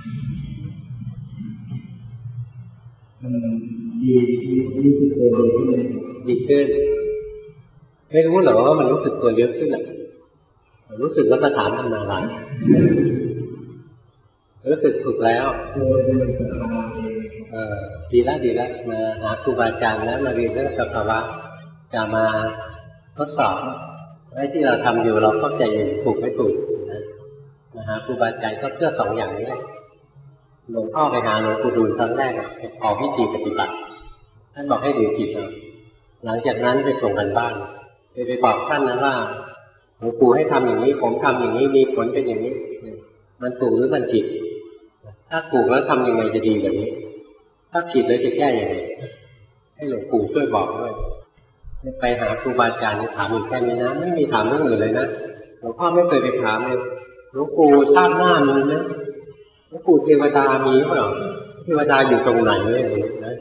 มันดีรู้สึกตัวเยอะขึ้นดีขึ้นไม่รู้หรอว่ามันรู้สึกตัวเยอะขึ้นอ่ะรู้สึกว่าจะถามทำอะไรรู้สึกถูกแล้วเออดีแล้วดีแล้วมาหาครูบาอาจารย์แล้วมาเรียนเรื่องสภาวะจะมาทดสอบไอ้ที่เราทำอยู่เราเข้าใจอยู่ถูกไม่ถูกนะมาหาครูบาอาจารย์ก็เพื่อสองอย่างนี้แหละหลวงพ่อไปหาหลวงปู่ดูลครั้งแรกขอวิธีปฏิบัติท่านบอกให้ดูจิตเราหลังจากนั้นไปส่งกันบ้านไปไปบอกท่านนะว่าหลวงปู่ให้ทำอย่างนี้ผมทำอย่างนี้มีผลเป็นอย่างนี้มันถูกหรือมันผิดถ้าถูกแล้วทำยังไงจะดีแบบนี้ถ้าผิดแล้วจะแก้ยังไงให้หลวงปู่ช่วยบอกด้วยไปหาครูบาอาจารย์ถามอยู่แค่นี้นะไม่มีถามเรื่องอื่นเลยนะหลวงพ่อไม่เคยไปถามเลยหลวงปู่ชาติหน้ามีไหมหลวงปู่เทวดามีเปล่าเทวดาอยู่ตรงไหนเลยนะ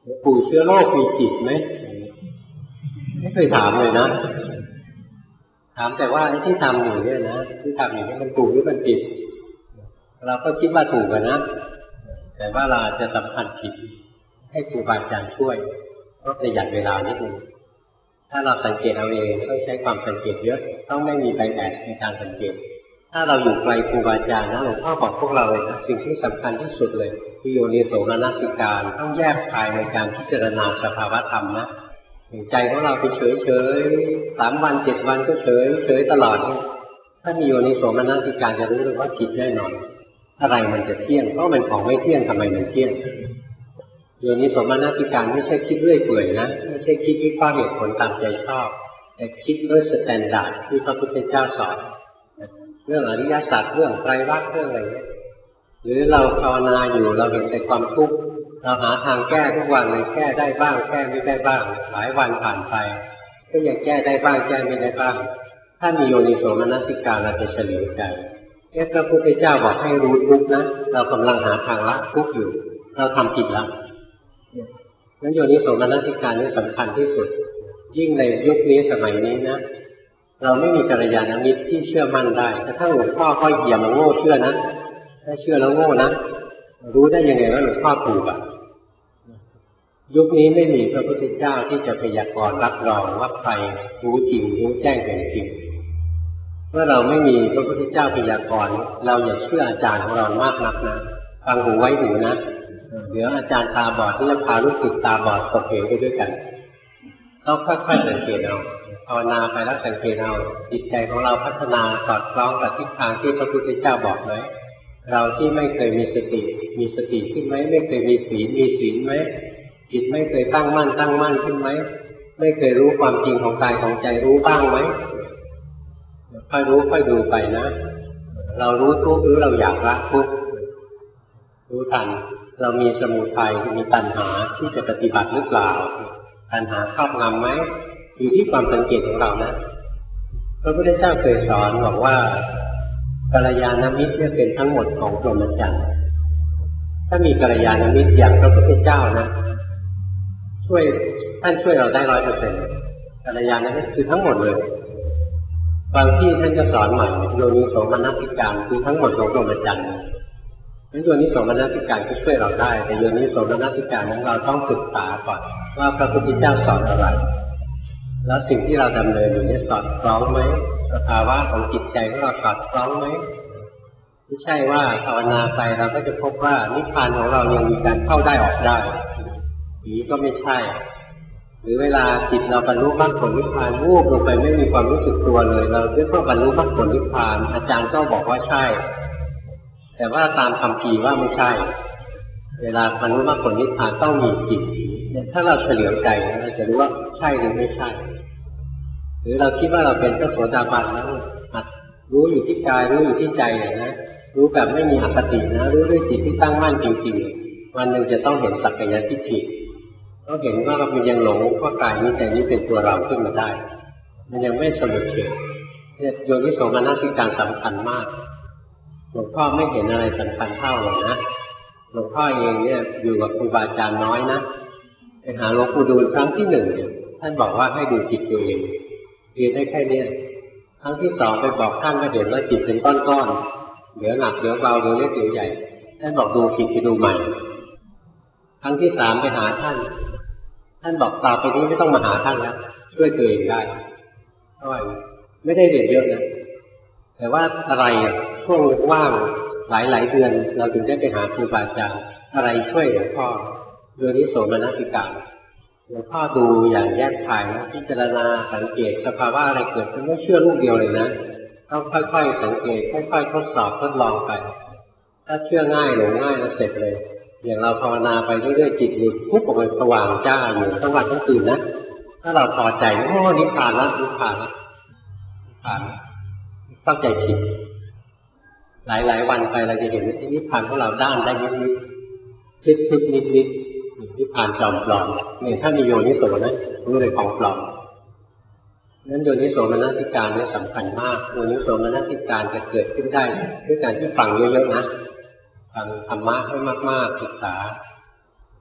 ปู่เชื้อโรคมีจิตไหมไม่เคยถามเลยนะถามแต่ว่าไอ้ที่ทำอยู่เนี่ยนะที่ทำอยู่นี่มันถูกหรือมันผิดเราก็คิดว่าถูกนะแต่ว่าเราจะสำคัญผิดให้ครูบาอาจารย์ช่วยก็ประหยัดเวลานิดนึงถ้าเราสังเกตเอาเองต้องใช้ความสังเกตเยอะต้องไม่มีใบแอบในการสังเกตถ้าเราอยู่ไกลครูบาอาจารย์นะหลวงพ่อบอกพวกเราเลยนะสิ่งที่สำคัญที่สุดเลยคือโยนิโสมนสิการต้องแยกคายในการพิจารณาสภาวะธรรมนะใจของเราไปเฉยเฉยสามวันเจ็ดวันก็เฉยเฉยตลอดถ้ามีโยนิโสมนสิการจะรู้เลยว่าผิดแน่นอนอะไรมันจะเที่ยงเพราะมันของไม่เที่ยงทำไมมันเที่ยงโยนิโสมนสิการไม่ใช่คิดเรื่อยเปื่อยนะไม่ใช่คิดวิเคราะห์เหตุผลตามใจชอบแต่คิดด้วยสแตนดาร์ดที่พระพุทธเจ้าสอนเรื่องอริยสัจเรื่องไตรลักษณ์เรื่องอะไรเนี่ยหรือเราภาวนาอยู่เราเห็นแต่ความทุกข์เราหาทางแก้ทุกวันเลยแก้ได้บ้างแก้ไม่ได้บ้างหลายวันผ่านไปก็ยังแก้ได้บ้างแก้ไม่ได้บ้างถ้ามีโยนิโสมนสิการเราจะเฉลียวใจเอ๊ะพระพุทธเจ้าบอกให้รู้ทุกข์นะเรากำลังหาทางละทุกข์อยู่เราทำผิดแล้วงั้นโยนิโสมนสิการนี่สำคัญที่สุดยิ่งในยุคนี้สมัยนี้นะเราไม่มีกัลยาณมิตรที่เชื่อมั่นได้แต่ถ้าหลวงพ่อก็อย่ามาโง่เชื่อนะถ้าเชื่อแล้วโง่นะรู้ได้ยังไงว่าหลวงพ่อถูกอ่ะยุคนี้ไม่มีพระพุทธเจ้าที่จะพยากรณ์รับรองว่าใครรู้จริงรู้แจ้งแห่งจริงเมื่อเราไม่มีพระพุทธเจ้าพยากรณ์เราอย่าเชื่ออาจารย์ของเรามากนักนะฟังหูไว้หูนะเดี๋ยวอาจารย์ตาบอดที่จะพาลูกศิษย์ตาบอดตกเหวไปด้วยกันต้องค่อยๆสังเกตเอาภาวนาไปแล้วสังเกตเอาจิตใจของเราพัฒนาสอดคล้องกับทิศทางที่พระพุทธเจ้าบอกไหมเราที่ไม่เคยมีสติมีสติขึ้นไหมไม่เคยมีศีลมีศีลไหมจิตไม่เคยตั้งมั่นตั้งมั่นขึ้นไหมไม่เคยรู้ความจริงของกายของใจรู้บ้างไหมค่อยรู้ค่อยดูไปนะเรารู้ทุกข์หรือเราอยากละทุกข์รู้ทันเรามีสมุทัยมีตัณหาที่จะปฏิบัติหรือเปล่าตัณหาครอบงำไหมอยู่ที่ความสังเกตของเรานะพระพุทธเจ้าเคยสอนบอกว่ากัลยาณมิตรเนี่ยเป็นทั้งหมดของพรหมจรรย์ถ้ามีกัลยาณมิตรอย่างพระพุทธเจ้านะช่วยท่านช่วยเราได้ร้อยเปอร์เซ็นต์กัลยาณมิตรคือทั้งหมดเลยบางที่ท่านจะสอนใหม่โยนิโสมนสิการคือทั้งหมดของพรหมจรรย์นั้นโยนิโสมนสิการก็ช่วยเราได้แต่โยนิโสมนสิการนั้นเราต้องศึกษาก่อนว่าพระพุทธเจ้าสอนอะไรแล้วสิ่งที่เราดำเนินอยู่นี้สอดคล้องไหมสภาวะของจิตใจของเราสอดคล้องไหมไม่ใช่ว่าภาวนาไปเราก็จะพบว่านิพพานของเรายังมีการเข้าได้ออกได้นี้ก็ไม่ใช่หรือเวลาจิตเราบรรลุมรรคผลนิพพานวูบลงไปไม่มีความรู้สึกตัวเลยเราเรียกว่าบรรลุมรรคผลนิพพานอาจารย์ก็บอกว่าใช่แต่ว่าตามคำพีว่าไม่ใช่เวลาบรรลุมรรคผลนิพพานต้องมีจิตถ้าเราเฉลียวใจเราจะรู้ว่าใช่หรือไม่ใช่หรือเราคิดว่าเราเป็นพระโสดาบันแล้วรู้อยู่ที่กายรู้อยู่ที่ใจนะรู้แบบไม่มีอคตินะรู้ด้วยจิตที่ตั้งมั่นจริงๆวันหนึ่งจะต้องเห็นสักกายทิฏฐิต้องเห็นว่าเรายังหลงว่ากายนี้ใจนี้เป็นตัวเราขึ้นมาได้มันยังไม่สมุทเฉทเนี่ยโยนิโสมนสิการสำคัญมากหลวงพ่อไม่เห็นอะไรสำคัญเท่าเลยนะหลวงพ่อเองเนี่ยอยู่กับครูบาอาจารย์น้อยนะไปหาหลวงปู่ดูลครั้งที่หนึ่งท่านบอกว่าให้ดูจิตตัวเองเรียนได้แค่นี้ครั้งที่สองไปบอกท่านก็เห็นว่าจิตเป็นก้อนๆเดี๋ยวหนักเดี๋ยวเบาเดี๋ยวเล็กเดี๋ยวใหญ่ท่านบอกดูผิดไปดูใหม่ครั้งที่สามไปหาท่านท่านบอกต่อไปนี้ไม่ต้องมาหาท่านแล้วช่วยตัวเองได้เท่าไหร่ไม่ได้เรียนเยอะนะแต่ว่าอะไรช่วงว่างหลายๆเดือนเราถึงได้ไปหาครูบาอาจารย์อะไรช่วยหลวงพ่อโยนิโสมนสิการหลวงพ่อดูอย่างแยกคายนะพิจารณาสังเกตสภาวะอะไรเกิดขึ้นไม่เชื่อลูกเดียวเลยนะต้องค่อยๆสังเกตค่อยๆทดสอบทดลองไปถ้าเชื่อง่ายหลงง่ายแล้วเสร็จเลยอย่างเราภาวนาไปเรื่อยๆจิตหลุดปุ๊บออกมาสว่างจ้าอยู่ทั้งวันทั้งคืนนะถ้าเราพอใจโอ้นิพพานแล้วนิพพานแล้วนิพพานเข้าใจผิดหลายๆวันไปเราจะเห็นว่านิพพานของเราด้านได้นิดๆทึบๆนิดๆนิพพานจอมปลอมเนี่ยถ้ามีโยนิโสนะรู้เลยของปลอมนั้นโยนิโสมนสิการเนี่ยสำคัญมากโยนิโสมนสิการจะเกิดขึ้นได้ด้วยการที่ฟังเยอะๆนะฟังธรรมะให้มากๆศึกษา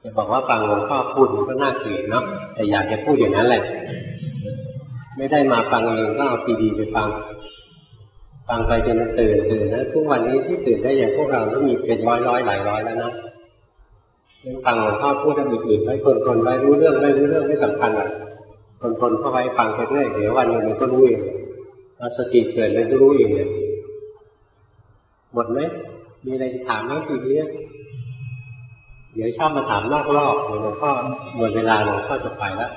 จะบอกว่าฟังหลวงพ่อพูดมันก็น่าเกลียดเนาะแต่อยากจะพูดอย่างนั้นแหละไม่ได้มาฟังเองก็เอาซีดีไปฟังฟังไปจนมันตื่นตื่นนะทุกวันนี้ที่ตื่นได้อย่างพวกเราก็มีเป็นร้อยร้อยหลายร้อยแล้วนะยังฟังหลวงพ่อพูดแล้วอื่นๆไว้คนๆไว้รู้เรื่องไม่รู้เรื่องไม่สำคัญหรอกคนๆเข้าไว้ฟังไปเรื่อยเดี๋ยววันหนึ่งมันก็รู้เองพอสติเกิดเลยก็รู้เองเลยหมดไหมมีอะไรจะถามไหมทีนี้เดี๋ยวชอบมาถามนอกรอบหลวงพ่อหมดเวลาหลวงพ่อจะไปแล้ว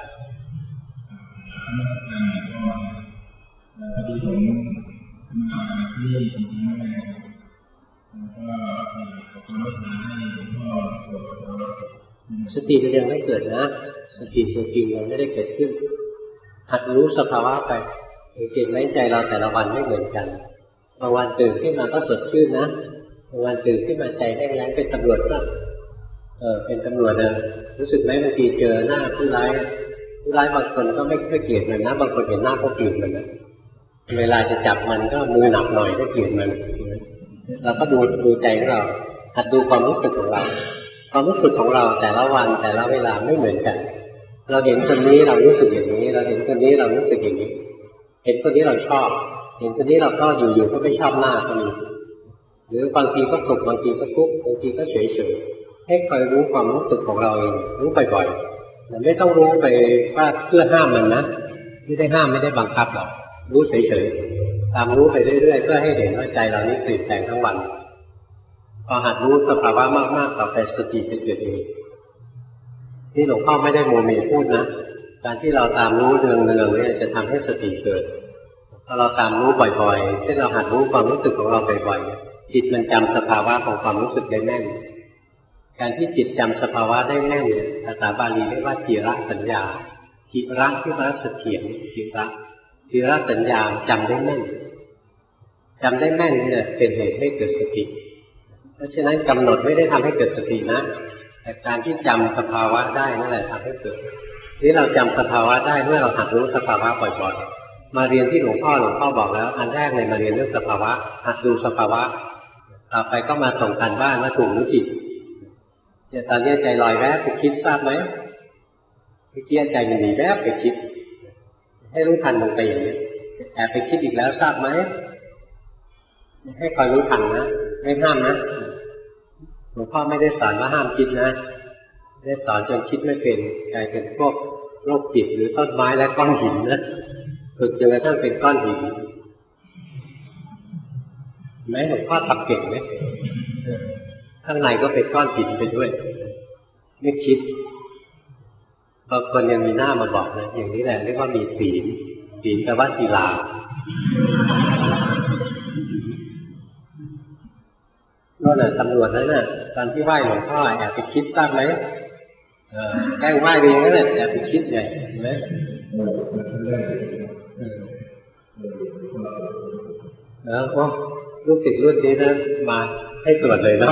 พอดีผมมาที่ตรงนี้แล้วก็ขอความรักษาให้หลวงพ่อตรวจสอบสติมันยังไม่เกิดนะสติตัวจริงยังไม่ได้เกิดขึ้นหัดรู้สภาวะไปจิตในใจเราแต่ละวันไม่เหมือนกันบางวันตื่นขึ้นมาก็สดชื่นนะบางวันตื่นขึ้นมาใจแห้งแล้งเป็นตำรวจก็เออเป็นตำรวจนะรู้สึกไหมบางทีเจอหน้าผู้ร้ายผู้ร้ายบางคนก็ไม่ค่อยเกลียดมันนะบางคนเห็นหน้าก็เกลียดมันนะเวลาจะจับมันก็มือหนักหน่อยก็เกลียดมันเราก็ดูดูใจของเราหัดดูความรู้สึกของเราความรู้สึกของเราแต่ละวันแต่ละเวลาไม่เหมือนกันเราเห็นคนนี้เรารู้สึกอย่างนี้เราเห็นคนนี้เรารู้สึกอย่างนี้เห็นคนนี้เราชอบเห็นคนนี้เราก็อยู่ๆก็ไม่ชอบหน้าคนนี้หรือบางทีก็สุขบางทีก็ทุกข์บางทีก็เฉยๆให้คอยรู้ความรู้สึกของเราเองรู้บ่อยๆแต่ไม่ต้องรู้ไปว่าเพื่อห้ามมันนะไม่ได้ห้ามไม่ได้บังคับหรอกรู้เฉยๆตามรู้ไปเรื่อยๆเพื่อให้เห็นว่าใจเรานี้เปลี่ยนแปลงทั้งวันพอหัดรู้สภาวะมากๆต่อไปสติจะเกิดเองที่หลวงพ่อไม่ได้โมเมพูดนะการที่เราตามรู้เนืองๆเนี่ยจะทำให้สติเกิดพอเราตามรู้บ่อยๆเช่นเราหัดรู้ความรู้สึกของเราบ่อยๆจิตมันจำสภาวะของความรู้สึกได้แม่นการที่จิตจำสภาวะได้แม่นเนี่ยภาษาบาลีเรียกว่าจิระสัญญาจิระที่ว่าเสถียรจิระจิระสัญญาจำได้แม่นจำได้แม่นนี่แหละเป็นเหตุให้เกิดสติเพราะฉะนั้นกำหนดไม่ได้ทำให้เกิดสตินะแต่การที่จำสภาวะได้นั่นแหละทำให้เกิดนี่เราจำสภาวะได้เมื่อเราหัดรู้สภาวะบ่อยๆมาเรียนที่หลวงพ่อหลวงพ่อบอกแล้วอันแรกเลยมาเรียนเรื่องสภาวะหัดดูสภาวะต่อไปก็มาส่งกันบ้านว่าถูกหรือผิดเนี่ยตอนนี้ใจลอยแวบไปคิดทราบไหมเมื่อกี้ใจมันหนีแวบไปคิดให้รู้ทันลงไปอย่างนี้แอบไปคิดอีกแล้วทราบไหมให้คอยรู้ทันนะไม่ห้ามนะหลวงพ่อไม่ได้สอนว่าห้ามคิดนะได้สอนจนคิดไม่เป็นกลายเป็นพวกโรคจิตหรือต้นไม้และก้อนหินนะฝึกจนกระทั่งเป็นก้อนหินแม้หลวงพ่อทำเก่งไหมข้างในก็เป็นก้อนหินไปด้วยไม่คิดบางคนยังมีหน้ามาบอกนะอย่างนี้แหละเรียกว่ามีศีลศีลแปลว่าศีลานั่นแหละตำรวจนั่นน่ะตอนที่ไหว้หลวงพ่อแอบไปคิดทราบไหมเออแกล้งไหว้เองนั่นแหละแอบไปคิดไงเห็นไหมแล้วโอ้ลูกศิษย์รุ่นนี้นะมาให้ตรวจเลยเนาะ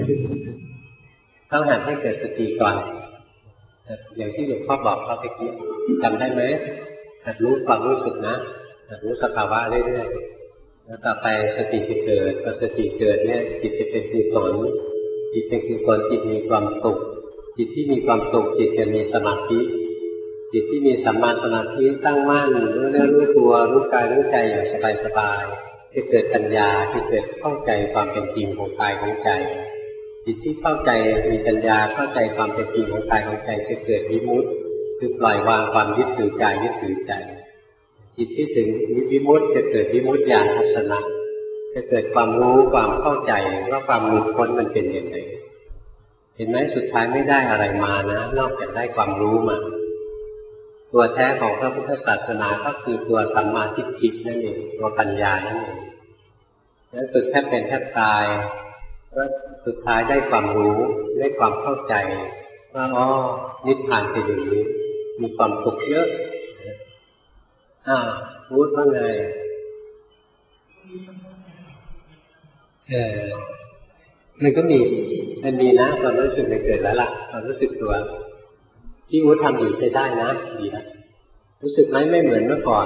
ต้องหัดให้เกิดสติก่อนอย่างที่หลวงพ่อบอกเขาเมื่อกี้จำได้ไหมหัดรู้ความรู้สึกนะหัดรู้สภาวะเรื่อยๆแล้วต่อไปสติจะเกิดพอสติเกิดเนี่ยจิตจะเป็นกุศลจิตเป็นกุศลจิตมีความสุขจิตที่มีความสุขจิตจะมีสมาธิจิตที่มีสัมมาสมาธิตั้งมั่นรู้เรื่องรู้ตัวรู้กายรู้ใจอย่างสบายๆจะเกิดปัญญาจะเกิดเข้าใจความเป็นจริงของกายของใจจิตที่เข้าใจมีปัญญาเข้าใจความเป็นจริงของกายของใจจะเกิดวิมุตติคือปล่อยวางความยึดถือกายยึดถือใจจิตที่ถึงวิมุตติจะเกิดวิมุตติญาณทัศนะจะเกิดความรู้ความเข้าใจว่าความหลุดพ้นมันเป็นยังไงเห็นไหมสุดท้ายไม่ได้อะไรมานะนอกจากได้ความรู้มาตัวแท้ของพระพุทธศาสนาก็คือตัวสัมมาทิฏฐินั่นเองตัวปัญญานั่นเองนั้นฝึกแทบเป็นแทบตายก็สุดท้ายได้ความรู้ได้ความเข้าใจว่าอ๋อนิพพานเป็นอย่างนี้มีความสุขเยอะอ่าพูดว่าไงเออมันก็มีมันมีนะความรู้สึกมันเกิดแล้วล่ะความรู้สึกตัวที่วุฒิทำอยู่ใช้ได้นะดีนะรู้สึกไหมไม่เหมือนเมื่อก่อน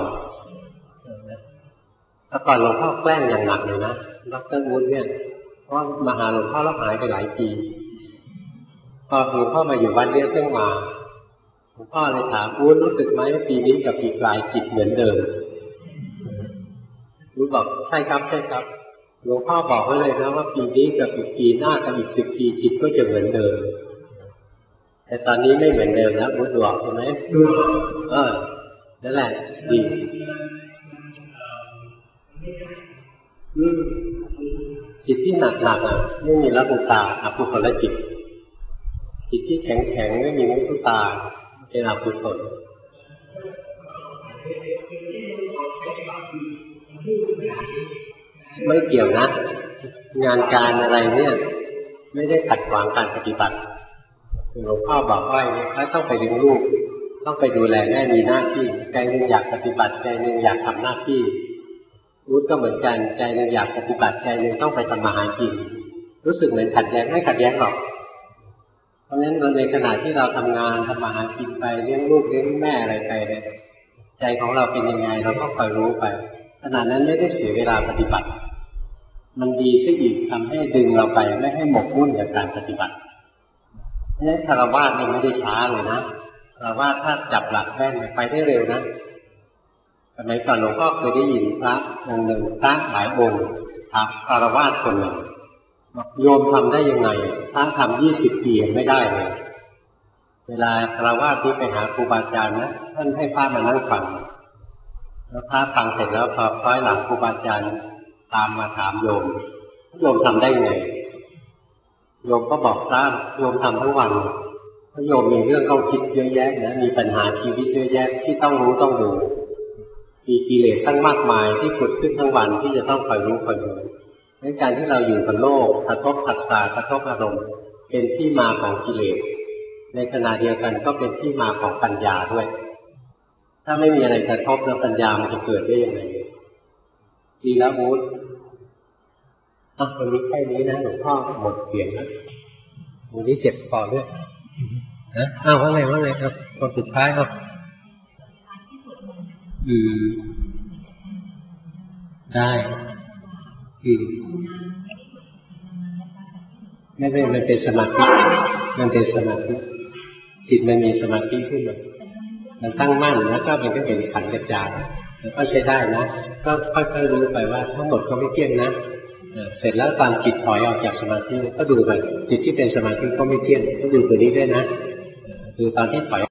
เมื่อก่อนหลวงพ่อแกล้งอย่างหนักเลยนะดร.วุฒิเนี่ยเพราะมาหาหลวงพ่อแล้วหายไปหลายปีพอหลวงพ่อมาอยู่วัดเนี้ยเพิ่งมาหลวงพ่อเลยถามอู้รู้สึกไหมปีนี้กับปีกลายจิตเหมือนเดิมรู้บอกใช่ครับใช่ครับหลวงพ่อบอกไว้เลยนะว่าปีนี้กับอีกปีหน้ากับอีกสิบปีจิตก็จะเหมือนเดิมแต่ตอนนี้ไม่เหมือนเดิมแล้วรู้ตัวใช่ไหมเออนั่นแหละดีจิตที่หนักหนักอ่ะไม่มีละอุตตาอกุศลจิตจิตที่แข็งแข็งไม่มีมุทุตาเป็นอกุศลไม่เกี่ยวนะงานการอะไรเนี่ยไม่ได้ขัดขวางการปฏิบัติหลวงพ่อบอกว่าถ้าต้องไปเลี้ยงลูกต้องไปดูแลแม่มีหน้าที่ใจหนึ่งอยากปฏิบัติใจหนึ่งอยากทำหน้าที่รู้ก็เหมือนกันใจหนึ่งอยากปฏิบัติใจหนึ่งต้องไปทำมาหากินรู้สึกเหมือนขัดแย้งไม่ขัดแย้งหรอกเพราะฉะนั้นในขณะที่เราทำงานทำมาหากินไปเลี้ยงลูกเลี้ยงแม่อะไรไปเนี่ยใจของเราเป็นยังไงเราก็คอยรู้ไปขณะนั้นไม่ได้เสียเวลาปฏิบัติมันดีซะอีกทำให้ดึงเราไปไม่ให้หมกมุ่นกับการปฏิบัติเพราะฉะนั้นคารวะนี่ไม่ได้ช้าเลยนะคารวะถ้าจับหลักแน่นไปได้เร็วนะสมัยก่อนหลวงพ่อเคยได้ยินพระองค์หนึ่งพระหลายองค์ถามคารวะคนหนึ่งโยมทำได้ยังไงพระทำยี่สิบปียังไม่ได้เลยเวลาคารวะที่ไปหาครูบาอาจารย์นะท่านให้พระมานั่งฟังแล้วพระฟังเสร็จแล้วพอคล้อยหลังครูบาอาจารย์ตามมาถามโยมโยมทำได้ไงโยมก็บอกพระโยมทำทั้งวันเพราะโยมมีเรื่องต้องคิดเยอะแยะนะมีปัญหาชีวิตเยอะแยะที่ต้องรู้ต้องดูมีกิเลสตั้งมากมายที่ขุดขึ้นทั้งวันที่จะต้องคอยรู้คอยดูในการที่เราอยู่กับโลกกระทบผัสสะกระทบอารมณ์เป็นที่มาของกิเลสในขณะเดียวกันก็เป็นที่มาของปัญญาด้วยถ้าไม่มีอะไรกระทบแล้วปัญญามันจะเกิดได้ยังไงดีแล้วมูดอ่ะวันนี้แค่นี้นะหลวงพ่อหมดเสียงแล้ววันนี้เจ็บคอด้วยนะอ้าวว่าไงว่าไงครับคนสุดท้ายครับอืมได้อืมไม่ไม่มันเป็นสมาธิมันเป็นสมาธิจิตมันมีสมาธิขึ้นมามันตั้งมั่นแล้วก็มันก็เป็นขันธ์กระจายก็ใช้ได้นะก็ค่อยๆรู้ไปว่าทั้งหมดก็ไม่เที่ยงนะเสร็จแล้วตอนจิตถอยออกจากสมาธิก็ดูไปจิตที่เป็นสมาธิก็ไม่เที่ยงก็ดูตัวนี้ด้วยนะคือตอนที่ถอย